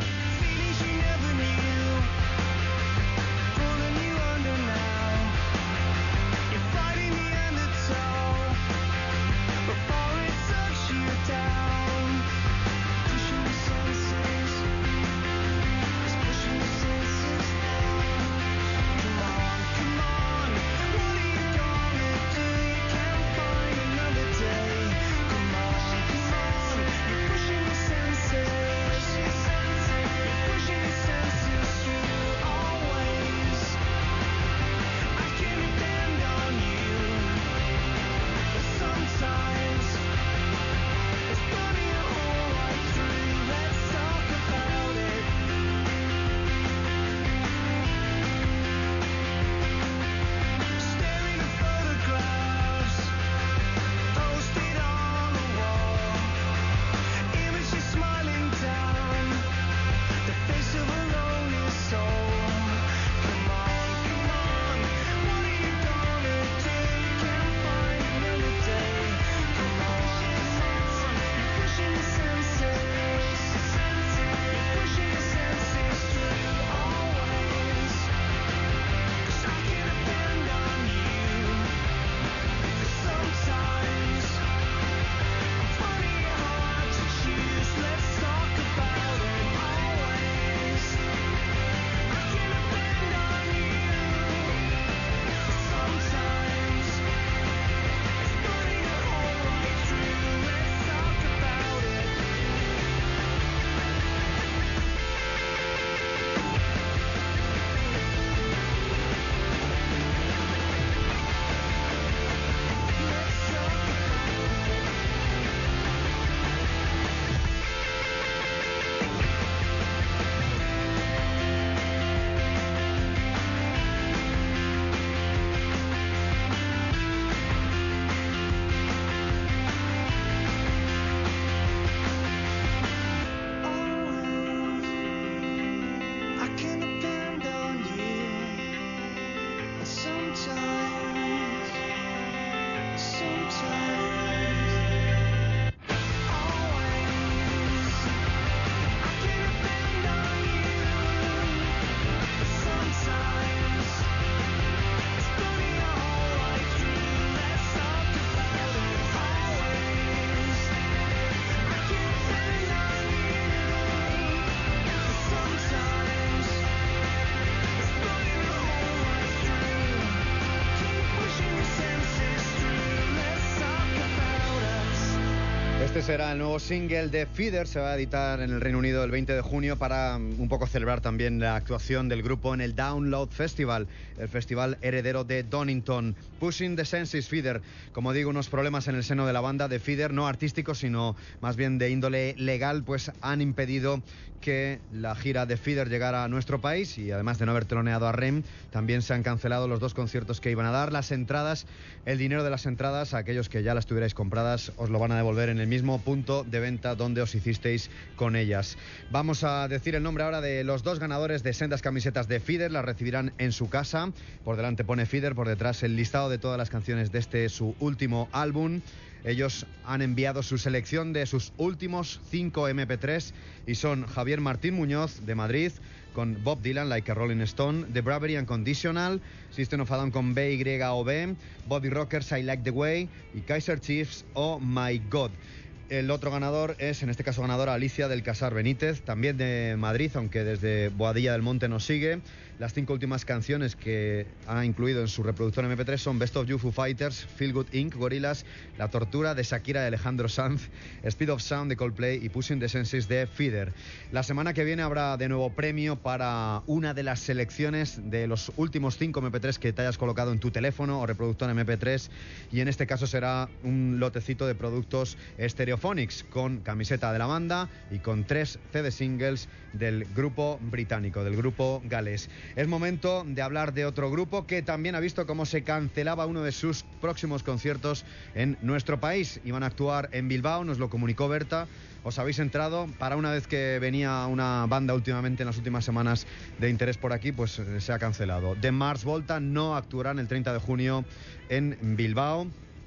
Este será el nuevo single de Feeder, se va a editar en el Reino Unido el 20 de junio para un poco celebrar también la actuación del grupo en el Download Festival, el festival heredero de Donington. Pushing the Senses, Feeder, como digo, unos problemas en el seno de la banda de Feeder, no artísticos, sino más bien de índole legal, pues han impedido que la gira de Feeder llegara a nuestro país, y además de no haber teloneado a REM, también se han cancelado los 2 conciertos que iban a dar. Las entradas, el dinero de las entradas, a aquellos que ya las tuvierais compradas, os lo van a devolver en el mismo punto de venta donde os hicisteis con ellas. Vamos a decir el nombre ahora de los 2 ganadores de sendas camisetas de Feeder. Las recibirán en su casa. Por delante pone Feeder, por detrás el listado de todas las canciones de este su último álbum. Ellos han enviado su selección de sus últimos 5 MP3 y son Javier Martín Muñoz de Madrid con Bob Dylan, Like a Rolling Stone, The Bravery Unconditional, System of a Down con BYOB, Body Rockers, I Like the Way y Kaiser Chiefs o My God. El otro ganador es, en este caso ganadora, Alicia del Casar Benítez, también de Madrid, aunque desde Boadilla del Monte nos sigue. Las 5 últimas canciones que ha incluido en su reproductor MP3 son Best of You, Foo Fighters, Feel Good Inc., Gorillaz, La Tortura de Shakira y Alejandro Sanz, Speed of Sound de Coldplay y Pushing the Senses de Feeder. La semana que viene habrá de nuevo premio para una de las selecciones de los últimos 5 MP3 que te hayas colocado en tu teléfono o reproductor MP3, y en este caso será un lotecito de productos Stereophonics con camiseta de la banda y con 3 CD singles del grupo británico, del grupo galés. Es momento de hablar de otro grupo que también ha visto cómo se cancelaba uno de sus próximos conciertos en nuestro país. Iban a actuar en Bilbao, nos lo comunicó Berta. ¿Os habéis entrado? Para una vez que venía una banda últimamente, en las últimas semanas, de interés por aquí, pues se ha cancelado. The Mars Volta no actuarán el 30 de junio en Bilbao,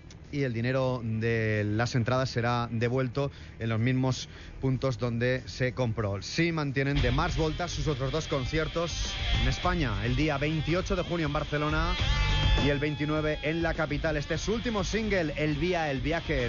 y el dinero de las entradas será devuelto en los mismos puntos donde se compró. Sí mantienen The Mars Volta sus otros 2 conciertos en España, el día 28 de junio en Barcelona y el 29 en la capital. Este es su último single, El Vía, El Viaje.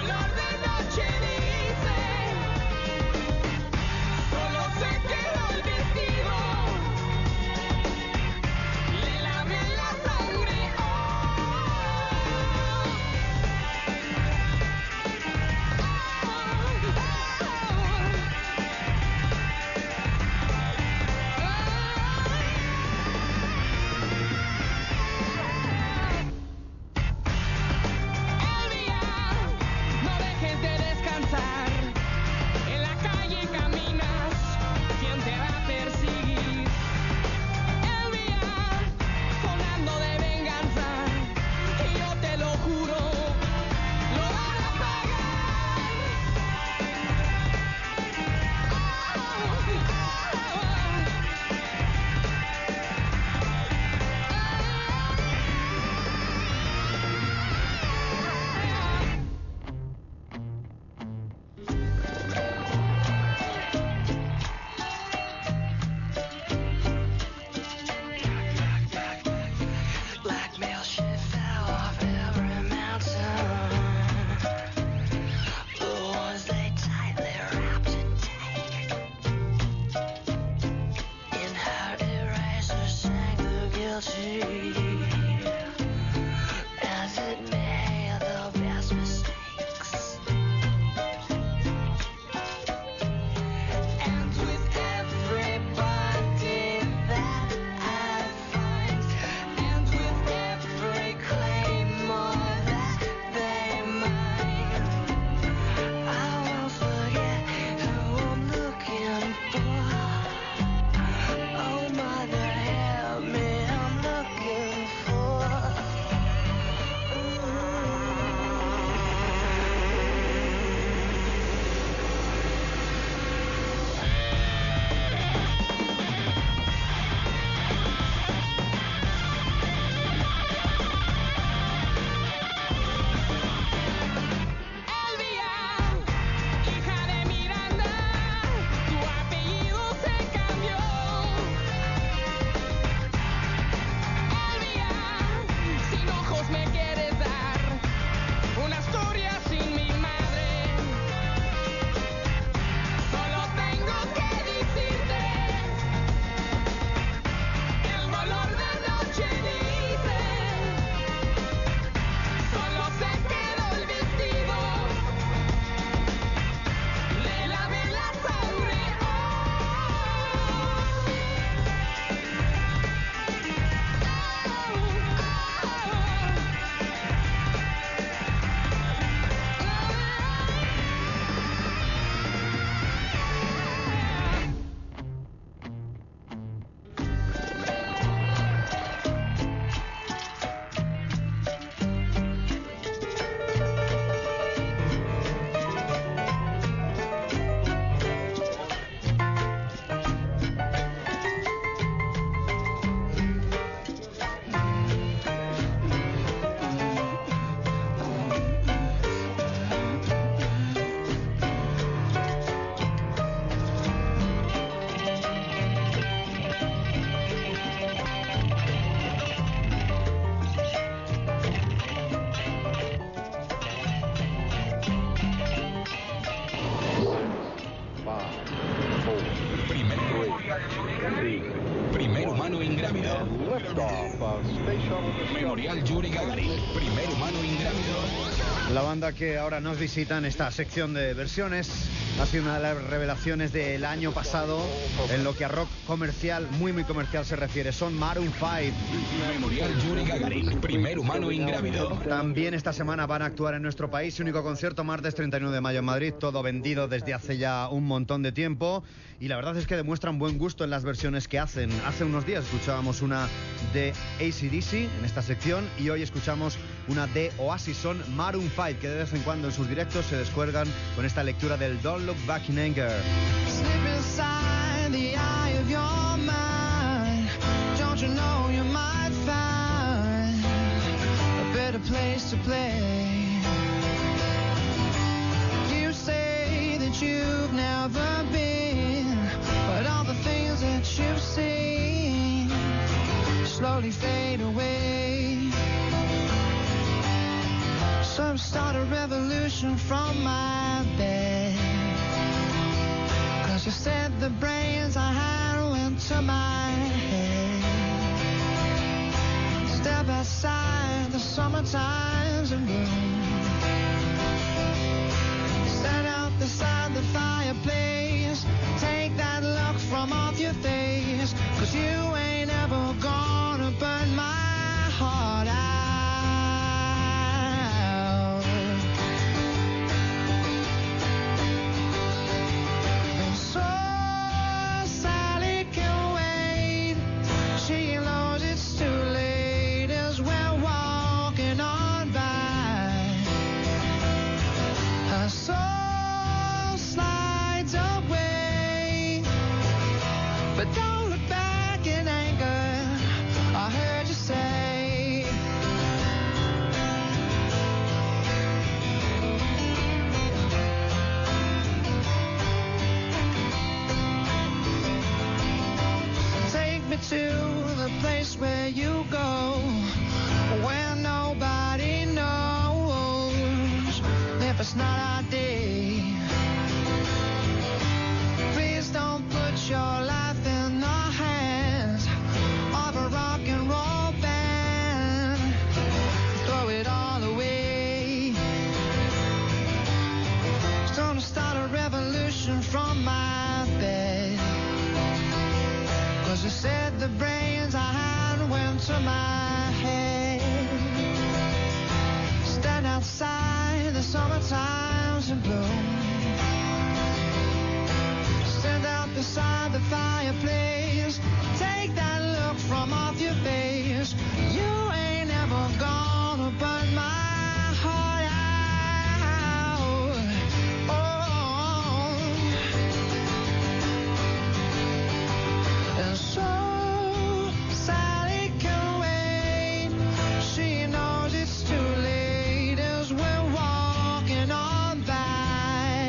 Solo sé que olvidar. Liftoff of Space Shuttle Discovery. Memorial Yuri Gagarin, primer humano ingrávido. La banda que ahora nos visita en esta sección de versiones ha sido una de las revelaciones del año pasado en lo que a rock comercial, muy comercial se refiere. Son Maroon 5. Memorial Yuri Gagarin, primer humano ingrávido. También esta semana van a actuar en nuestro país. Su único concierto, martes 31 de mayo en Madrid. Todo vendido desde hace ya un montón de tiempo. Y la verdad es que demuestran buen gusto en las versiones que hacen. Hace unos días escuchábamos una de AC/DC en esta sección y hoy escuchamos una de Oasis. Son Maroon 5, que de vez en cuando en sus directos se descuelgan con esta lectura del Don't Look Back in Anger. Slip inside the eye of your mind. Don't you know you might find a better place to play? You say that you've never been, but all the things that you've seen slowly fade away. So start a revolution from my bed. 'Cause you said the brains I had went to my head. Step outside the summer times and bloom. Stand out beside the fireplace. Take that look from off your face. 'Cause you ain't ever gonna burn my heart out. To the place where you go, where nobody knows if it's not our day. Please don't put your life in the hands of a rock and roll band. Throw it all away. It's gonna start a revolution from my bed. 'Cause you said the brains I had went to my head. Stand outside the summer times and bloom. Stand out beside the fireplace. Take that look from off your face. You ain't ever gonna burn my heart out. Oh. And so Sally can wait. She knows it's too late as we're walking on by.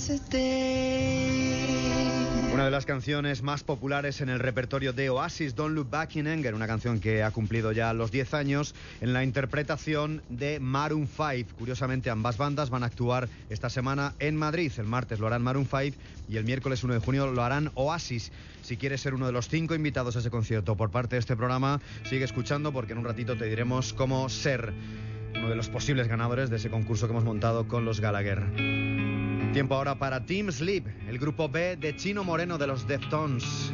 Una de las canciones más populares en el repertorio de Oasis, Don't Look Back in Anger, una canción que ha cumplido ya los 10 años en la interpretación de Maroon 5. Curiosamente, ambas bandas van a actuar esta semana en Madrid. El martes lo harán Maroon 5 y el miércoles 1 de junio lo harán Oasis. Si quieres ser uno de los 5 invitados a ese concierto por parte de este programa, sigue escuchando porque en un ratito te diremos cómo ser uno de los posibles ganadores de ese concurso que hemos montado con los Gallagher. Tiempo ahora para Team Sleep, el grupo B de Chino Moreno de los Deftones.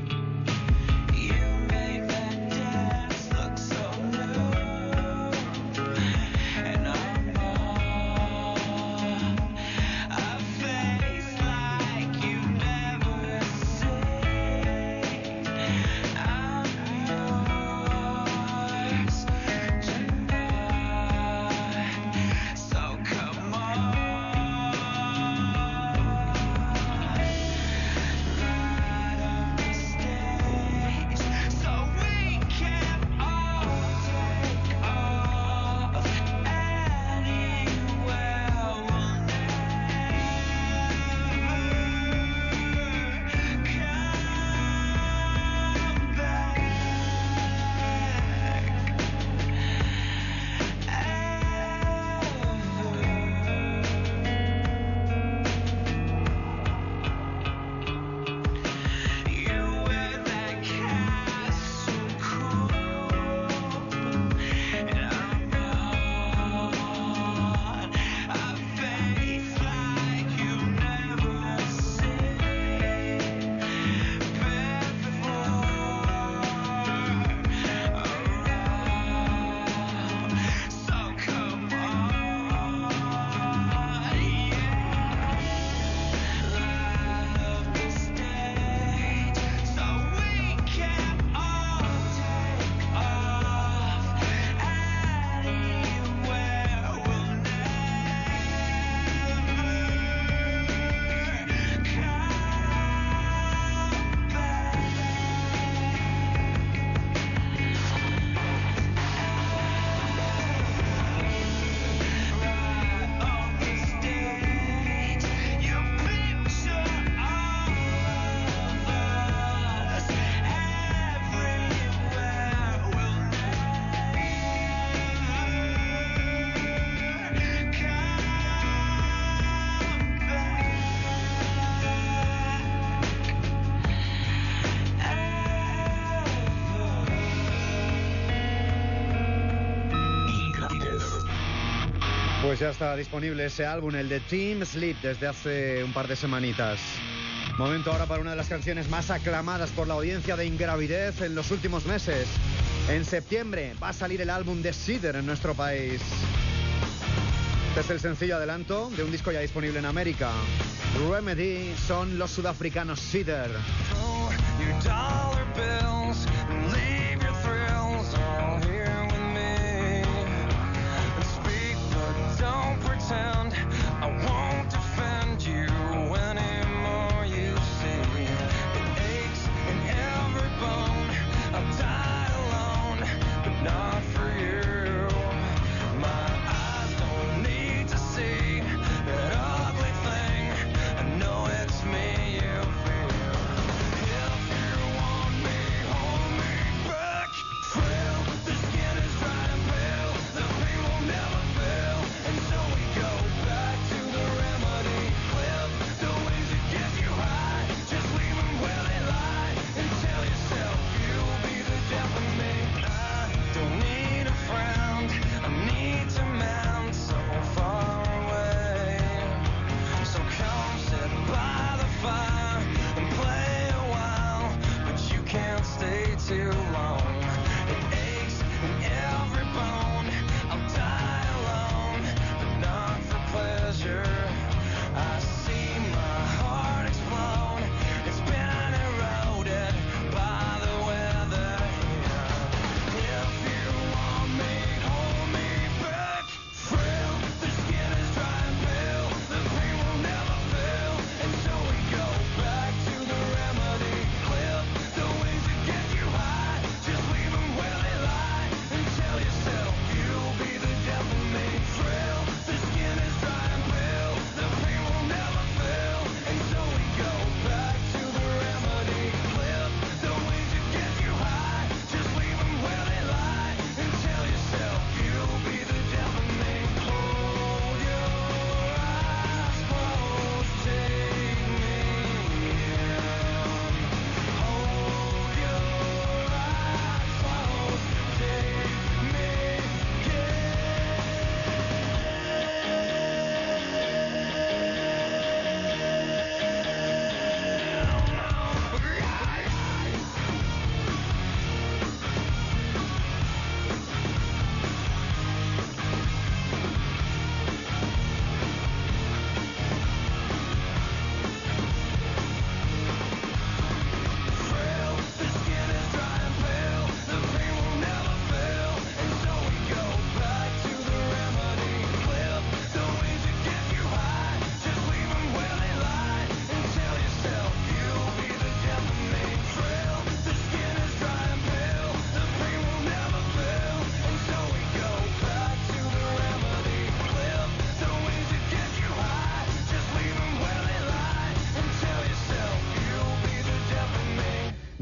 Pues ya está disponible ese álbum, el de Team Sleep, desde hace un par de semanitas. Momento ahora para una de las canciones más aclamadas por la audiencia de Ingravidez en los últimos meses. En septiembre va a salir el álbum de Seether en nuestro país. Este es el sencillo adelanto de un disco ya disponible en América. Remedy son los sudafricanos Seether. No, it's me you feel. If you want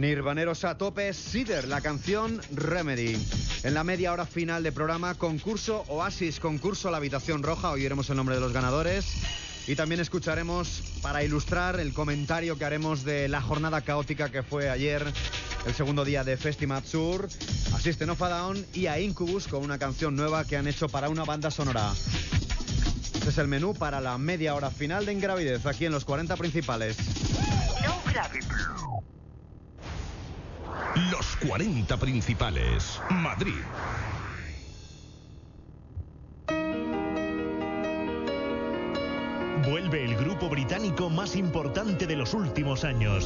Nirvaneros a tope, Cider, la canción Remedy. En la media hora final de programa, concurso Oasis, concurso La Habitación Roja. Oiremos el nombre de los ganadores. Y también escucharemos, para ilustrar el comentario que haremos de la jornada caótica que fue ayer, el segundo día de Festimat Sur, a System of a Down y a Incubus con una canción nueva que han hecho para una banda sonora. Este es el menú para la media hora final de Ingravidez, aquí en los 40 principales. No Gravity. Los 40 principales. Madrid. Vuelve el grupo británico más importante de los últimos años.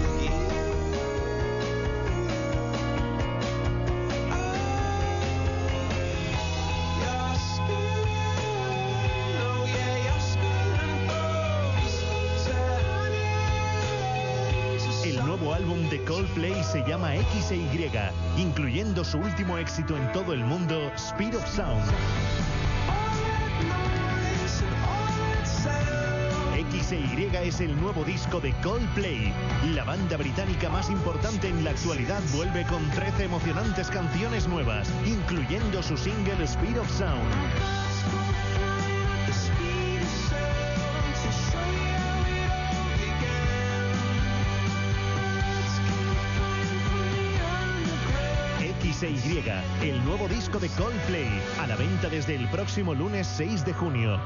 El nuevo álbum de Coldplay se llama X&Y, incluyendo su último éxito en todo el mundo, Speed of Sound. X&Y es el nuevo disco de Coldplay. La banda británica más importante en la actualidad vuelve con 13 emocionantes canciones nuevas, incluyendo su single Speed of Sound. X&Y, el nuevo disco de Coldplay, a la venta desde el próximo lunes 6 de junio.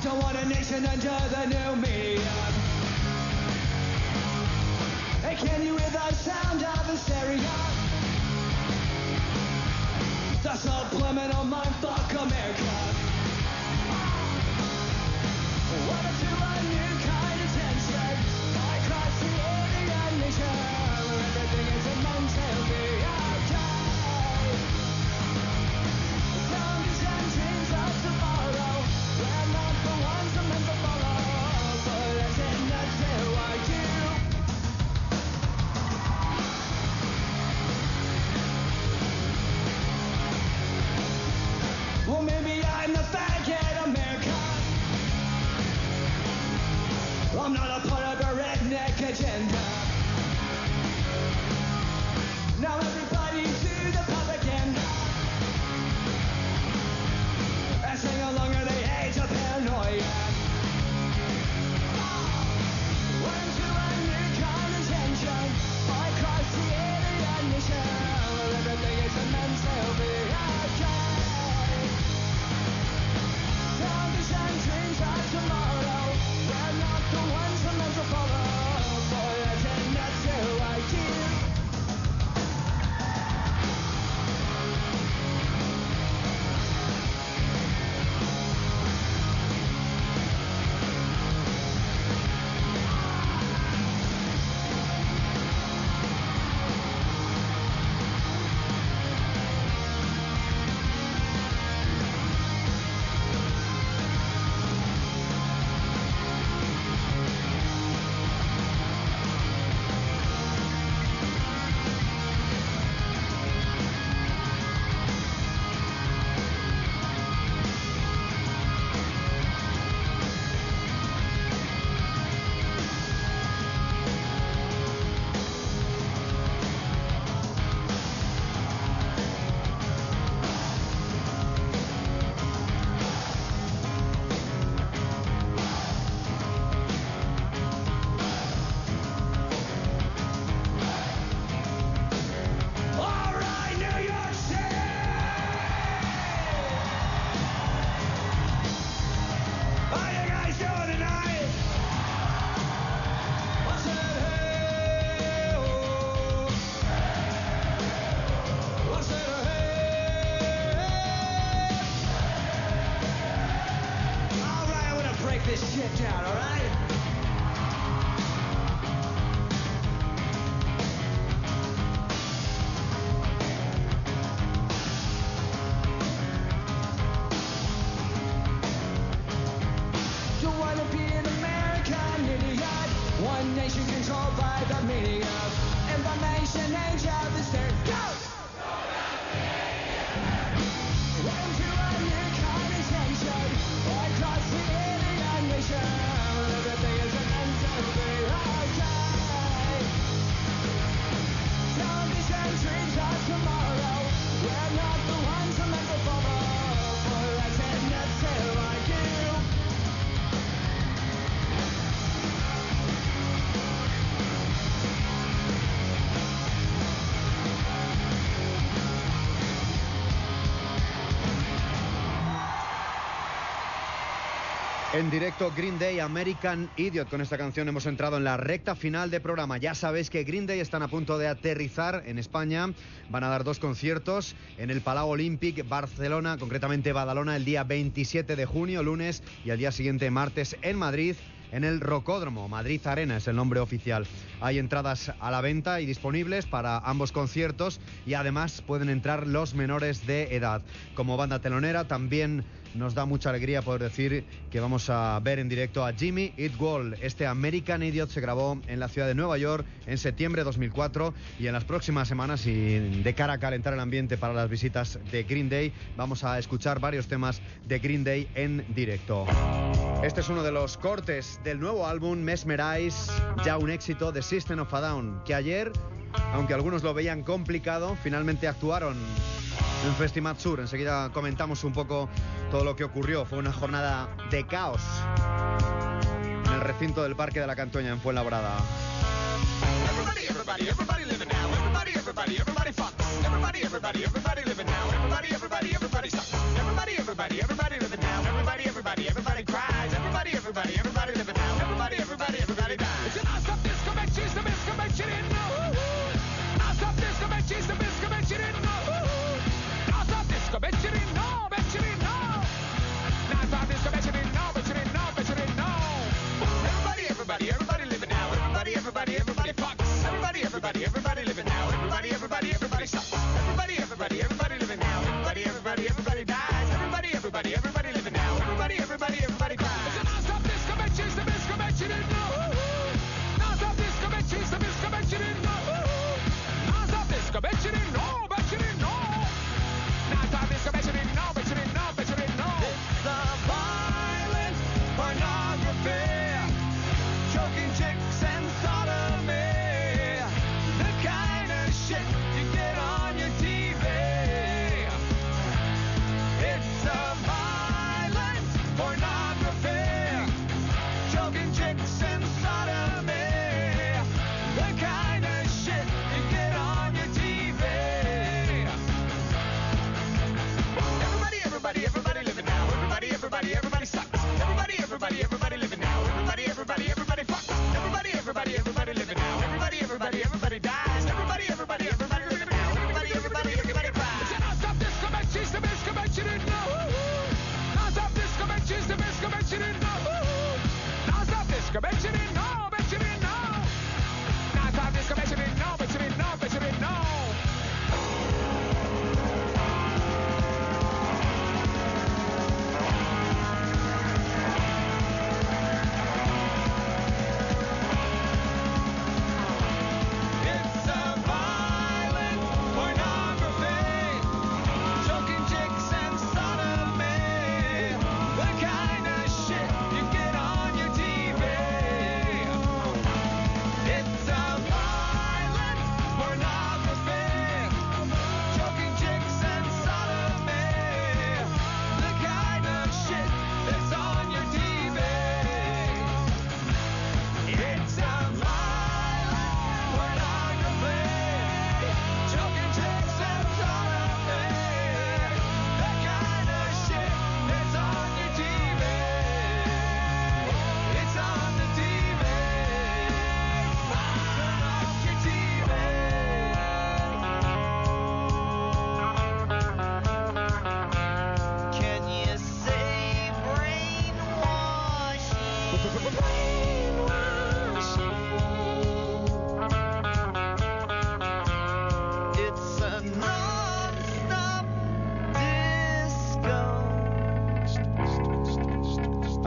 don't want a nation under the new me. Hey, can you hear the sound of hysteria? The subliminal mindfuck America. Welcome to a new kind of tension across the alien nation, where everything is meant to be okay. Zombies and dreams of tomorrow, we're not the ones that meant to follow, but as in that's who I do. Well, maybe I'm the faggot America. I'm not a part of a redneck agenda. Now everybody to the propaganda. And sing along with the age of paranoia. Welcome to a new kind of tension across the alien nation, where everything is meant to be okay. Zombies and dreams of tomorrow, we're not the ones that meant to follow, boy, that's it, that's who I do. All right, New York City! How you guys doing tonight? I said, hey, oh. I said, hey. All right, I'm gonna break this shit down, all right? You wanna be an American idiot? One nation controlled by the media. Information age of the state. Go! Welcome to a new kind of tension across the alien nation, where everything is meant to be okay. Zombies and dreams of tomorrow, we're not the ones that meant to follow, for that's it, that's who I do. En directo Green Day, American Idiot. Con esta canción hemos entrado en la recta final del programa. Ya sabéis que Green Day están a punto de aterrizar en España. Van a dar 2 conciertos en el Palau Olímpic, Barcelona, concretamente Badalona, el día 27 de junio, lunes, y al día siguiente, martes, en Madrid, en el Rocódromo. Madrid Arena es el nombre oficial. Hay entradas a la venta y disponibles para ambos conciertos, y además pueden entrar los menores de edad. Como banda telonera también nos da mucha alegría poder decir que vamos a ver en directo a Jimmy Eat World. Este American Idiot se grabó en la ciudad de Nueva York en septiembre de 2004, y en las próximas semanas, y de cara a calentar el ambiente para las visitas de Green Day, vamos a escuchar varios temas de Green Day en directo. Este es uno de los cortes del nuevo álbum Mesmerize, ya un éxito de System of a Down, que ayer, aunque algunos lo veían complicado, finalmente actuaron en Festimat Sur. Enseguida comentamos un poco todo lo que ocurrió. Fue una jornada de caos en el recinto del Parque de la Cantoña en Fuenlabrada. Everybody living now. Everybody fuck. Everybody living now. Everybody stop. Everybody living now. Everybody cries.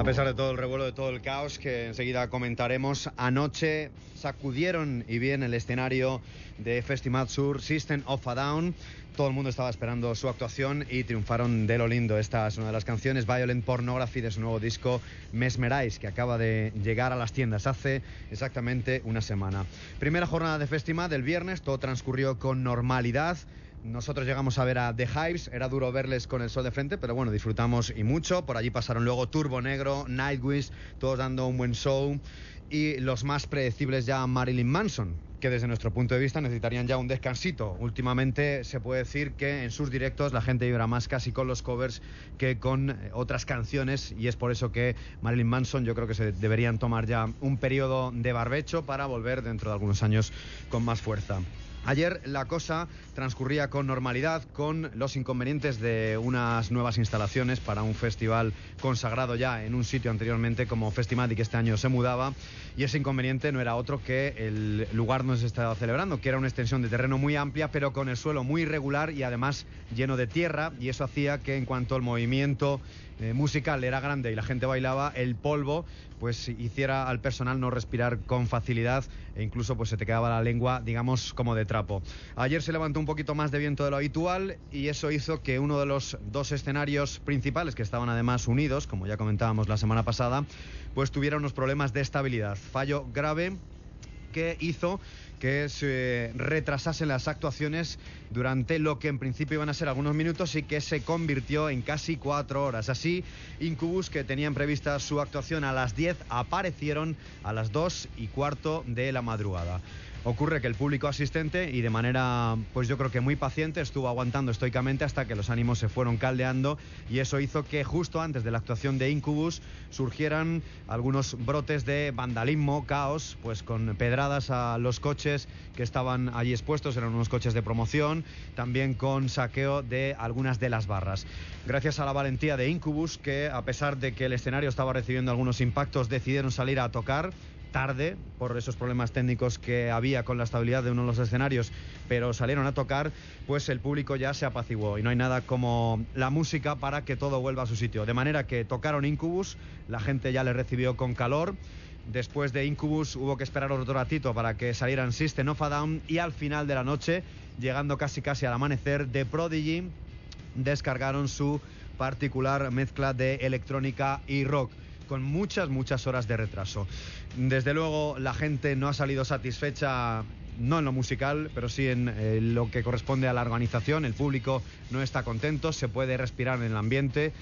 A pesar de todo el revuelo, de todo el caos que enseguida comentaremos, anoche sacudieron y bien el escenario de Festimat Sur System of a Down. Todo el mundo estaba esperando su actuación y triunfaron de lo lindo. Esta es una de las canciones, Violent Pornography, de su nuevo disco Mesmerize, que acaba de llegar a las tiendas hace exactamente una semana. Primera jornada de Festimat del viernes, todo transcurrió con normalidad. Nosotros llegamos a ver a The Hives, era duro verles con el sol de frente, pero bueno, disfrutamos y mucho. Por allí pasaron luego Turbo Negro, Nightwish, todos dando un buen show. Y los más predecibles ya Marilyn Manson, que desde nuestro punto de vista necesitarían ya un descansito. Últimamente se puede decir que en sus directos la gente vibra más casi con los covers que con otras canciones, y es por eso que Marilyn Manson yo creo que se deberían tomar ya un periodo de barbecho para volver dentro de algunos años con más fuerza. Ayer la cosa transcurría con normalidad, con los inconvenientes de unas nuevas instalaciones para un festival consagrado ya en un sitio anteriormente como Festimat, y que este año se mudaba, y ese inconveniente no era otro que el lugar donde se estaba celebrando, que era una extensión de terreno muy amplia pero con el suelo muy irregular y además lleno de tierra, y eso hacía que en cuanto el movimiento musical era grande y la gente bailaba, el polvo pues hiciera al personal no respirar con facilidad e incluso pues se te quedaba la lengua, digamos, como de trapo. Ayer se levantó un poquito más de viento de lo habitual y eso hizo que uno de los dos escenarios principales, que estaban además unidos, como ya comentábamos la semana pasada, pues tuviera unos problemas de estabilidad. Fallo grave que hizo que se retrasasen las actuaciones durante lo que en principio iban a ser algunos minutos y que se convirtió en casi 4 horas. Así, Incubus, que tenían prevista su actuación a las 10, aparecieron a las 2:15 de la madrugada. Ocurre que el público asistente, y de manera, pues yo creo que muy paciente, estuvo aguantando estoicamente hasta que los ánimos se fueron caldeando, y eso hizo que justo antes de la actuación de Incubus surgieran algunos brotes de vandalismo, caos, pues con pedradas a los coches que estaban allí expuestos, eran unos coches de promoción, también con saqueo de algunas de las barras. Gracias a la valentía de Incubus, que a pesar de que el escenario estaba recibiendo algunos impactos, decidieron salir a tocar tarde por esos problemas técnicos que había con la estabilidad de uno de los escenarios, pero salieron a tocar, pues el público ya se apaciguó y no hay nada como la música para que todo vuelva a su sitio. De manera que tocaron Incubus, la gente ya le recibió con calor. Después de Incubus hubo que esperar otro ratito para que salieran System of a Down, y al final de la noche, llegando casi al amanecer, The Prodigy descargaron su particular mezcla de electrónica y rock, con muchas horas de retraso. Desde luego la gente no ha salido satisfecha, no en lo musical, pero sí en lo que corresponde a la organización. El público no está contento, se puede respirar en el ambiente,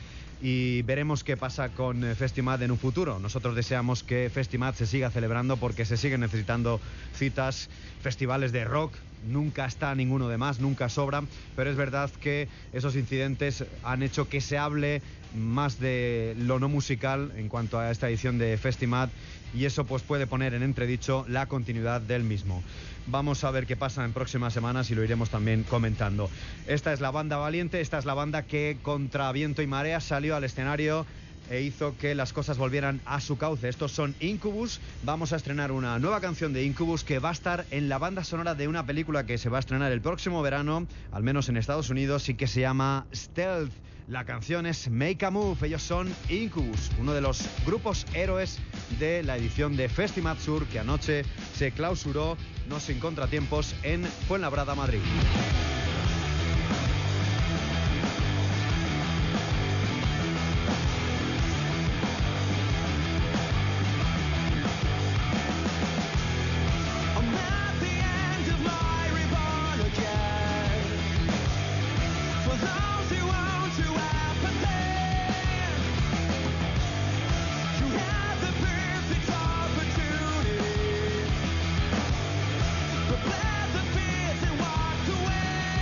y veremos qué pasa con Festimat en un futuro. Nosotros deseamos que Festimat se siga celebrando porque se siguen necesitando citas, festivales de rock. Nunca está ninguno de más, nunca sobra, pero es verdad que esos incidentes han hecho que se hable más de lo no musical en cuanto a esta edición de Festimat, y eso pues puede poner en entredicho la continuidad del mismo. Vamos a ver qué pasa en próximas semanas y lo iremos también comentando. Esta es la banda valiente, esta es la banda que contra viento y marea salió al escenario e hizo que las cosas volvieran a su cauce. Estos son Incubus. Vamos a estrenar una nueva canción de Incubus que va a estar en la banda sonora de una película que se va a estrenar el próximo verano, al menos en Estados Unidos, y que se llama Stealth. La canción es Make a Move. Ellos son Incubus, uno de los grupos héroes de la edición de Festimat Sur, que anoche se clausuró, no sin contratiempos, en Fuenlabrada, Madrid. But let the fears and walk away.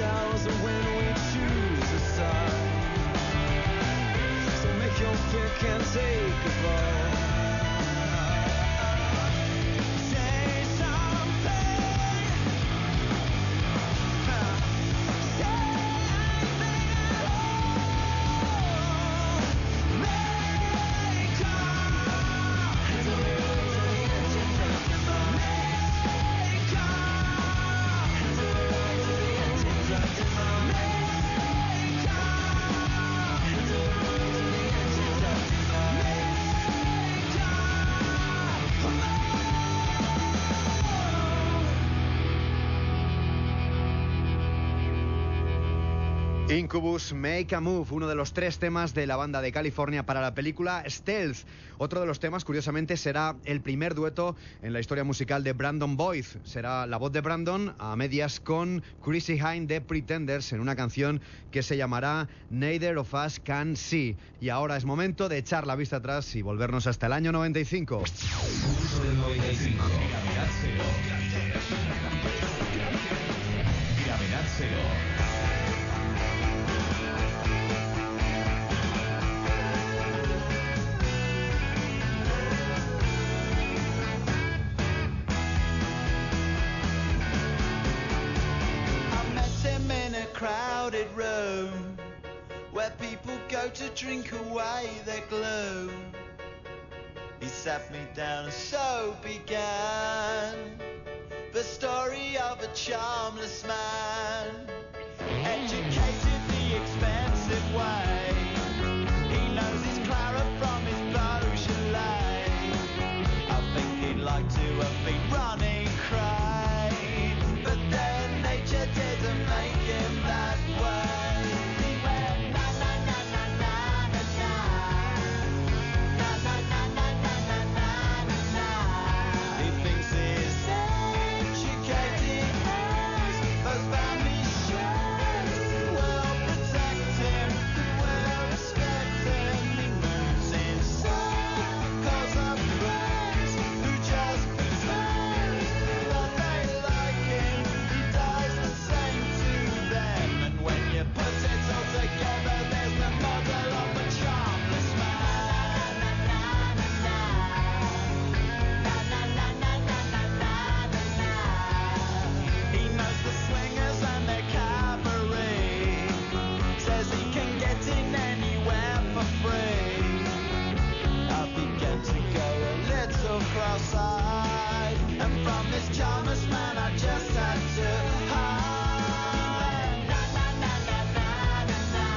ours when we choose a side. So make your pick and take a vote. Say something. Say anything at all. Make Incubus, Make a Move, uno de los 3 temas de la banda de California para la película Stealth. Otro de los temas, curiosamente, será el primer dueto en la historia musical de Brandon Boyd. Será la voz de Brandon a medias con Chrissy Hynde de Pretenders en una canción que se llamará Neither of Us Can See. Y ahora es momento de echar la vista atrás y volvernos hasta el año 95. Curso del 95. Gravedad cero. Gravedad cero. Crowded room where people go to drink away their gloom. He sat me down and so began the story of a charmless man, educated the expensive way. He knows his Clara from his Beaujolais. I think he'd like to have been running cry, but then nature didn't make him that way. He went na na na na na na na, na na na na na na na na. He thinks he's educated as those family shares will protect him, will respect him. He moves in circles of friends who just pretend that they like him. He does the same to them, and when you put it all together, there's the model of a charmless man. Na na na na na na na na na na na na. He knows the swingers and their cabaret. Says he can get in anywhere for free. I began to go a little cross-eyed, and from this charmless man I just had to hide. Na na na na na na na,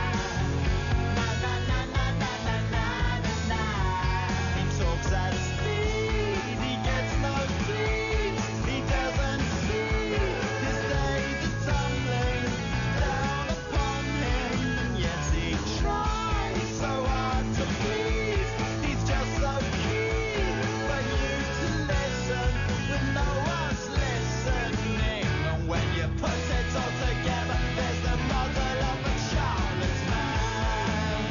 na na na na na na na na. He talks at speed, he gets no sleep, he doesn't see his days are tumbling down upon him, and yet he tries so hard to please. He's just so keen for you to listen when no one's listening. And when you put it all together, there's the model of a charmless man.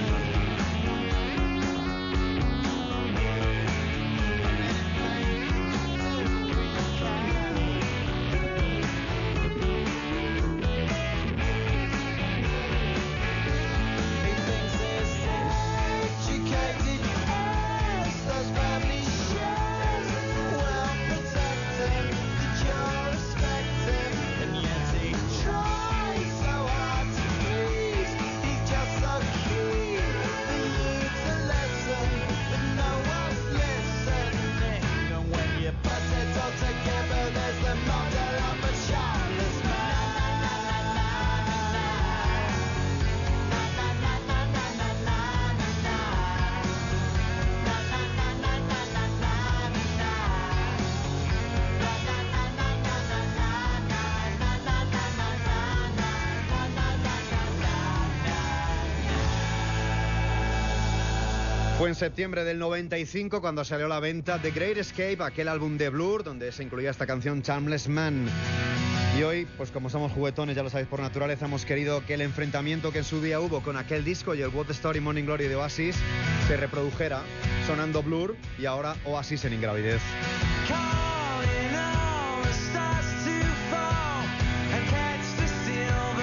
He thinks he's educated as those family shares will protect him, that you'll respect him, and yet he tries so hard to please. He's just so keen for you to listen, but no one's listening. And when you put it all together, there's the model of a charmless man. Na na na na na na na na na na na na na. Na na na na na na na na na. Na na na na na na na na na na na. Fue en septiembre del 95 cuando salió a la venta The Great Escape, aquel álbum de Blur donde se incluía esta canción Charmless Man. Y hoy, pues como somos juguetones, ya lo sabéis por naturaleza, hemos querido que el enfrentamiento que en su día hubo con aquel disco y el What the Story Morning Glory de Oasis se reprodujera sonando Blur y ahora Oasis en Ingravidez. Calling all the stars to fall and catch the silver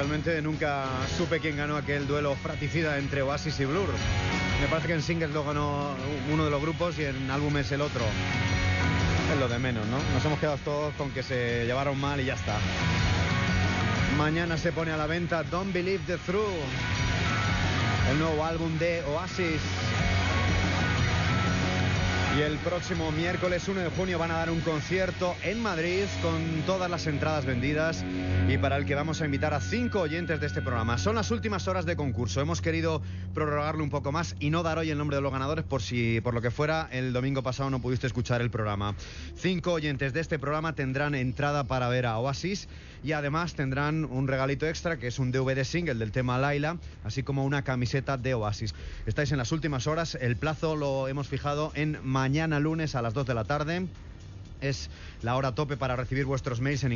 realmente nunca supe quién ganó aquel duelo fratricida entre Oasis y Blur. Me parece que en singles lo ganó uno de los grupos y en álbumes el otro. Es lo de menos, ¿no? Nos hemos quedado todos con que se llevaron mal y ya está. Mañana se pone a la venta Don't Believe the Truth, el nuevo álbum de Oasis. Y el próximo miércoles 1 de junio van a dar un concierto en Madrid con todas las entradas vendidas y para el que vamos a invitar a 5 oyentes de este programa. Son las últimas horas de concurso. Hemos querido prorrogarlo un poco más y no dar hoy el nombre de los ganadores por si, por lo que fuera, el domingo pasado no pudiste escuchar el programa. 5 oyentes de este programa tendrán entrada para ver a Oasis y además tendrán un regalito extra que es un DVD single del tema Laila, así como una camiseta de Oasis. Estáis en las últimas horas. El plazo lo hemos fijado en mañana lunes a las 2 de la tarde. Es la hora tope para recibir vuestros mails en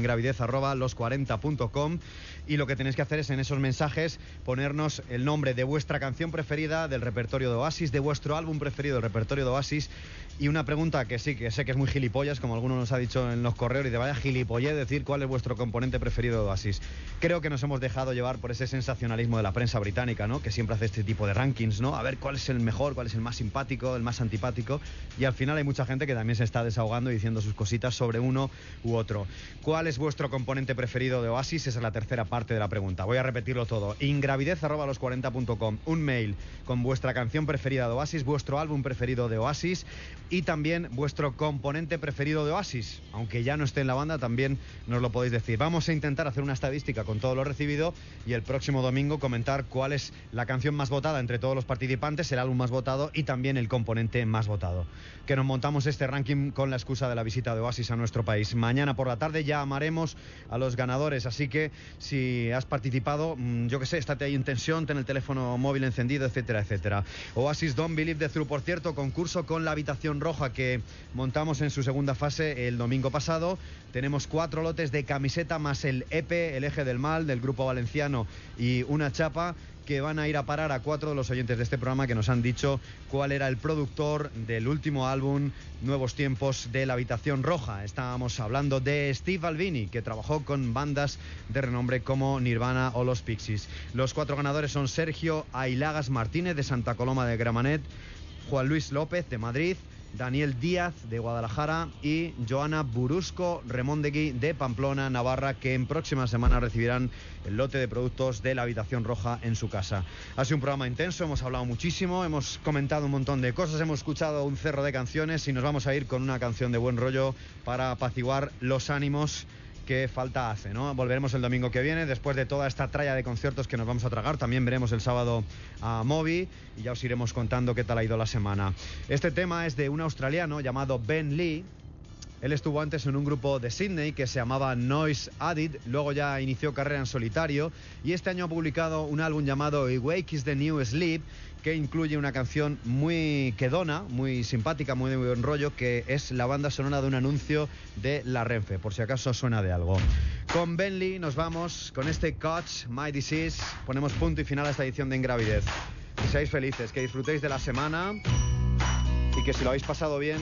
ingravidez@los40.com y lo que tenéis que hacer es en esos mensajes ponernos el nombre de vuestra canción preferida del repertorio de Oasis, de vuestro álbum preferido del repertorio de Oasis y una pregunta que sí, que sé que es muy gilipollas, como alguno nos ha dicho en los correos, y de vaya gilipollez decir cuál es vuestro componente preferido de Oasis. Creo que nos hemos dejado llevar por ese sensacionalismo de la prensa británica, ¿no? Que siempre hace este tipo de rankings, ¿no? A ver cuál es el mejor, cuál es el más simpático, el más antipático, y al final hay mucha gente que también se está desahogando y diciendo sus cositas sobre uno u otro. ¿Cuál es vuestro componente preferido de Oasis? Esa es la tercera parte de la pregunta. Voy a repetirlo todo. ingravidez@los40.com. Un mail con vuestra canción preferida de Oasis, vuestro álbum preferido de Oasis y también vuestro componente preferido de Oasis. Aunque ya no esté en la banda, también nos lo podéis decir. Vamos a intentar hacer una estadística con todo lo recibido y el próximo domingo comentar cuál es la canción más votada entre todos los participantes, el álbum más votado y también el componente más votado. Que nos montamos este ranking con la excusa de la visita de Oasis a nuestro país. Mañana por la tarde ya llamaremos a los ganadores, así que si has participado, yo que sé, estate ahí en tensión, ten el teléfono móvil encendido, etcétera, etcétera. Oasis Don't Believe the Truth, por cierto, concurso con la habitación roja que montamos en su segunda fase el domingo pasado. Tenemos 4 lotes de camiseta más el EP, el Eje del Mal, del grupo valenciano y una chapa que van a ir a parar a 4 de los oyentes de este programa que nos han dicho cuál era el productor del último álbum Nuevos Tiempos de la Habitación Roja. Estábamos hablando de Steve Albini, que trabajó con bandas de renombre como Nirvana o los Pixies. Los 4 ganadores son Sergio Ailagas Martínez de Santa Coloma de Gramenet, Juan Luis López de Madrid, Daniel Díaz de Guadalajara y Joana Burusco Remondegui de Pamplona, Navarra, que en próximas semanas recibirán el lote de productos de la Habitación Roja en su casa. Ha sido un programa intenso, hemos hablado muchísimo, hemos comentado un montón de cosas, hemos escuchado un cerro de canciones y nos vamos a ir con una canción de buen rollo para apaciguar los ánimos que falta hace, ¿no? Volveremos el domingo que viene, después de toda esta tralla de conciertos que nos vamos a tragar. También veremos el sábado a Moby y ya os iremos contando qué tal ha ido la semana. Este tema es de un australiano llamado Ben Lee. Él estuvo antes en un grupo de Sydney que se llamaba Noise Addict, luego ya inició carrera en solitario y este año ha publicado un álbum llamado Awake is the New Sleep, que incluye una canción muy quedona, muy simpática, muy de buen rollo, que es la banda sonora de un anuncio de la Renfe, por si acaso suena de algo. Con Ben Lee nos vamos, con este Catch My Disease, ponemos punto y final a esta edición de Ingravidez. Que seáis felices, que disfrutéis de la semana y que si lo habéis pasado bien,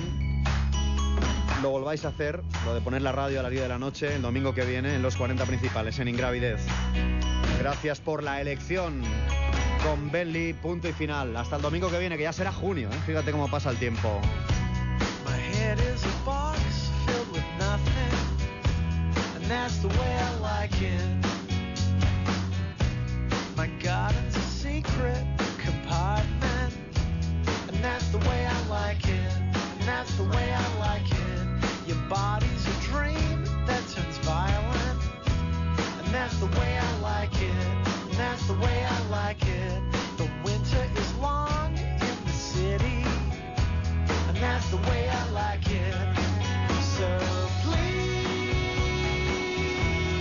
lo volváis a hacer, lo de poner la radio a las 10 de la noche, el domingo que viene, en los 40 principales, en Ingravidez. Gracias por la elección. Con Ben Lee, punto y final. Hasta el domingo que viene, que ya será junio, ¿eh? Fíjate cómo pasa el tiempo. My head is a box filled with nothing, and that's the way I like it. My garden's a secret compartment, and that's the way I like it, and that's the way I like it. Your body's a dream that turns violent, and that's the way I like it, and that's the way I like it. The winter is long in the city, and that's the way I like it. So please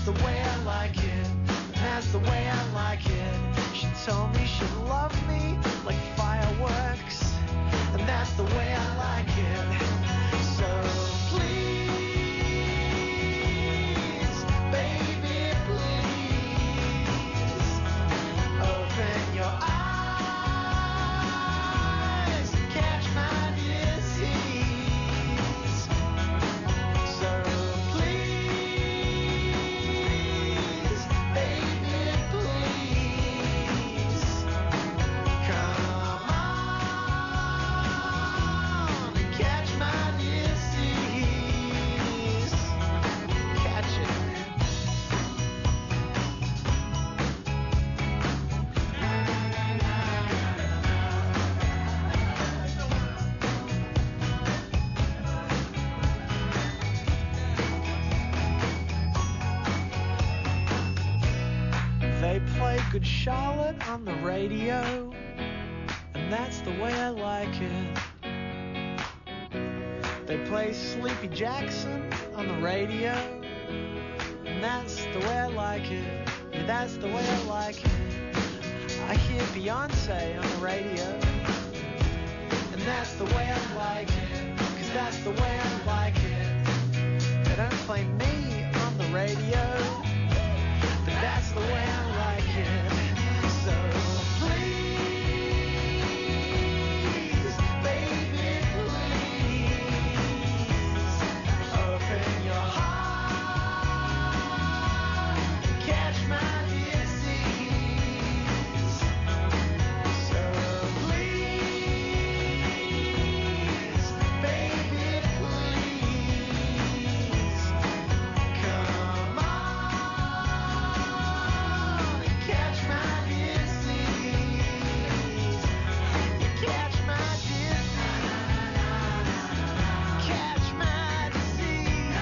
that's the way I like it. That's the way I like it. She told me she'd love me like fireworks, and that's the way I like it. So please, baby, please, open your eyes and catch my disease. So please, baby, please, come on and catch my disease. Catch it. They play Good Charlotte on the radio, and that's the way I like it. They play Sleepy Jackson on the radio, and that's the way I like it. Yeah, that's the way I like it. I hear Beyonce on the radio, and that's the way I like it. 'Cause that's the way I like it. They don't play me on the radio, but that's the way I like it. So please, baby, please, open your heart and catch my disease. So please, baby, please, come on and catch my disease. Catch my disease. Catch my disease.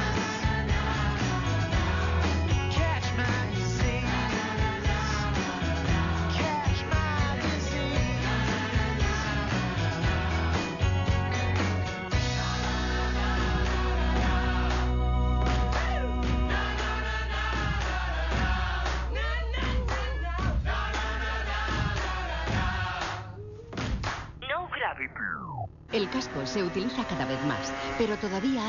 Catch my disease. Catch my disease. El casco se utiliza cada vez más, pero todavía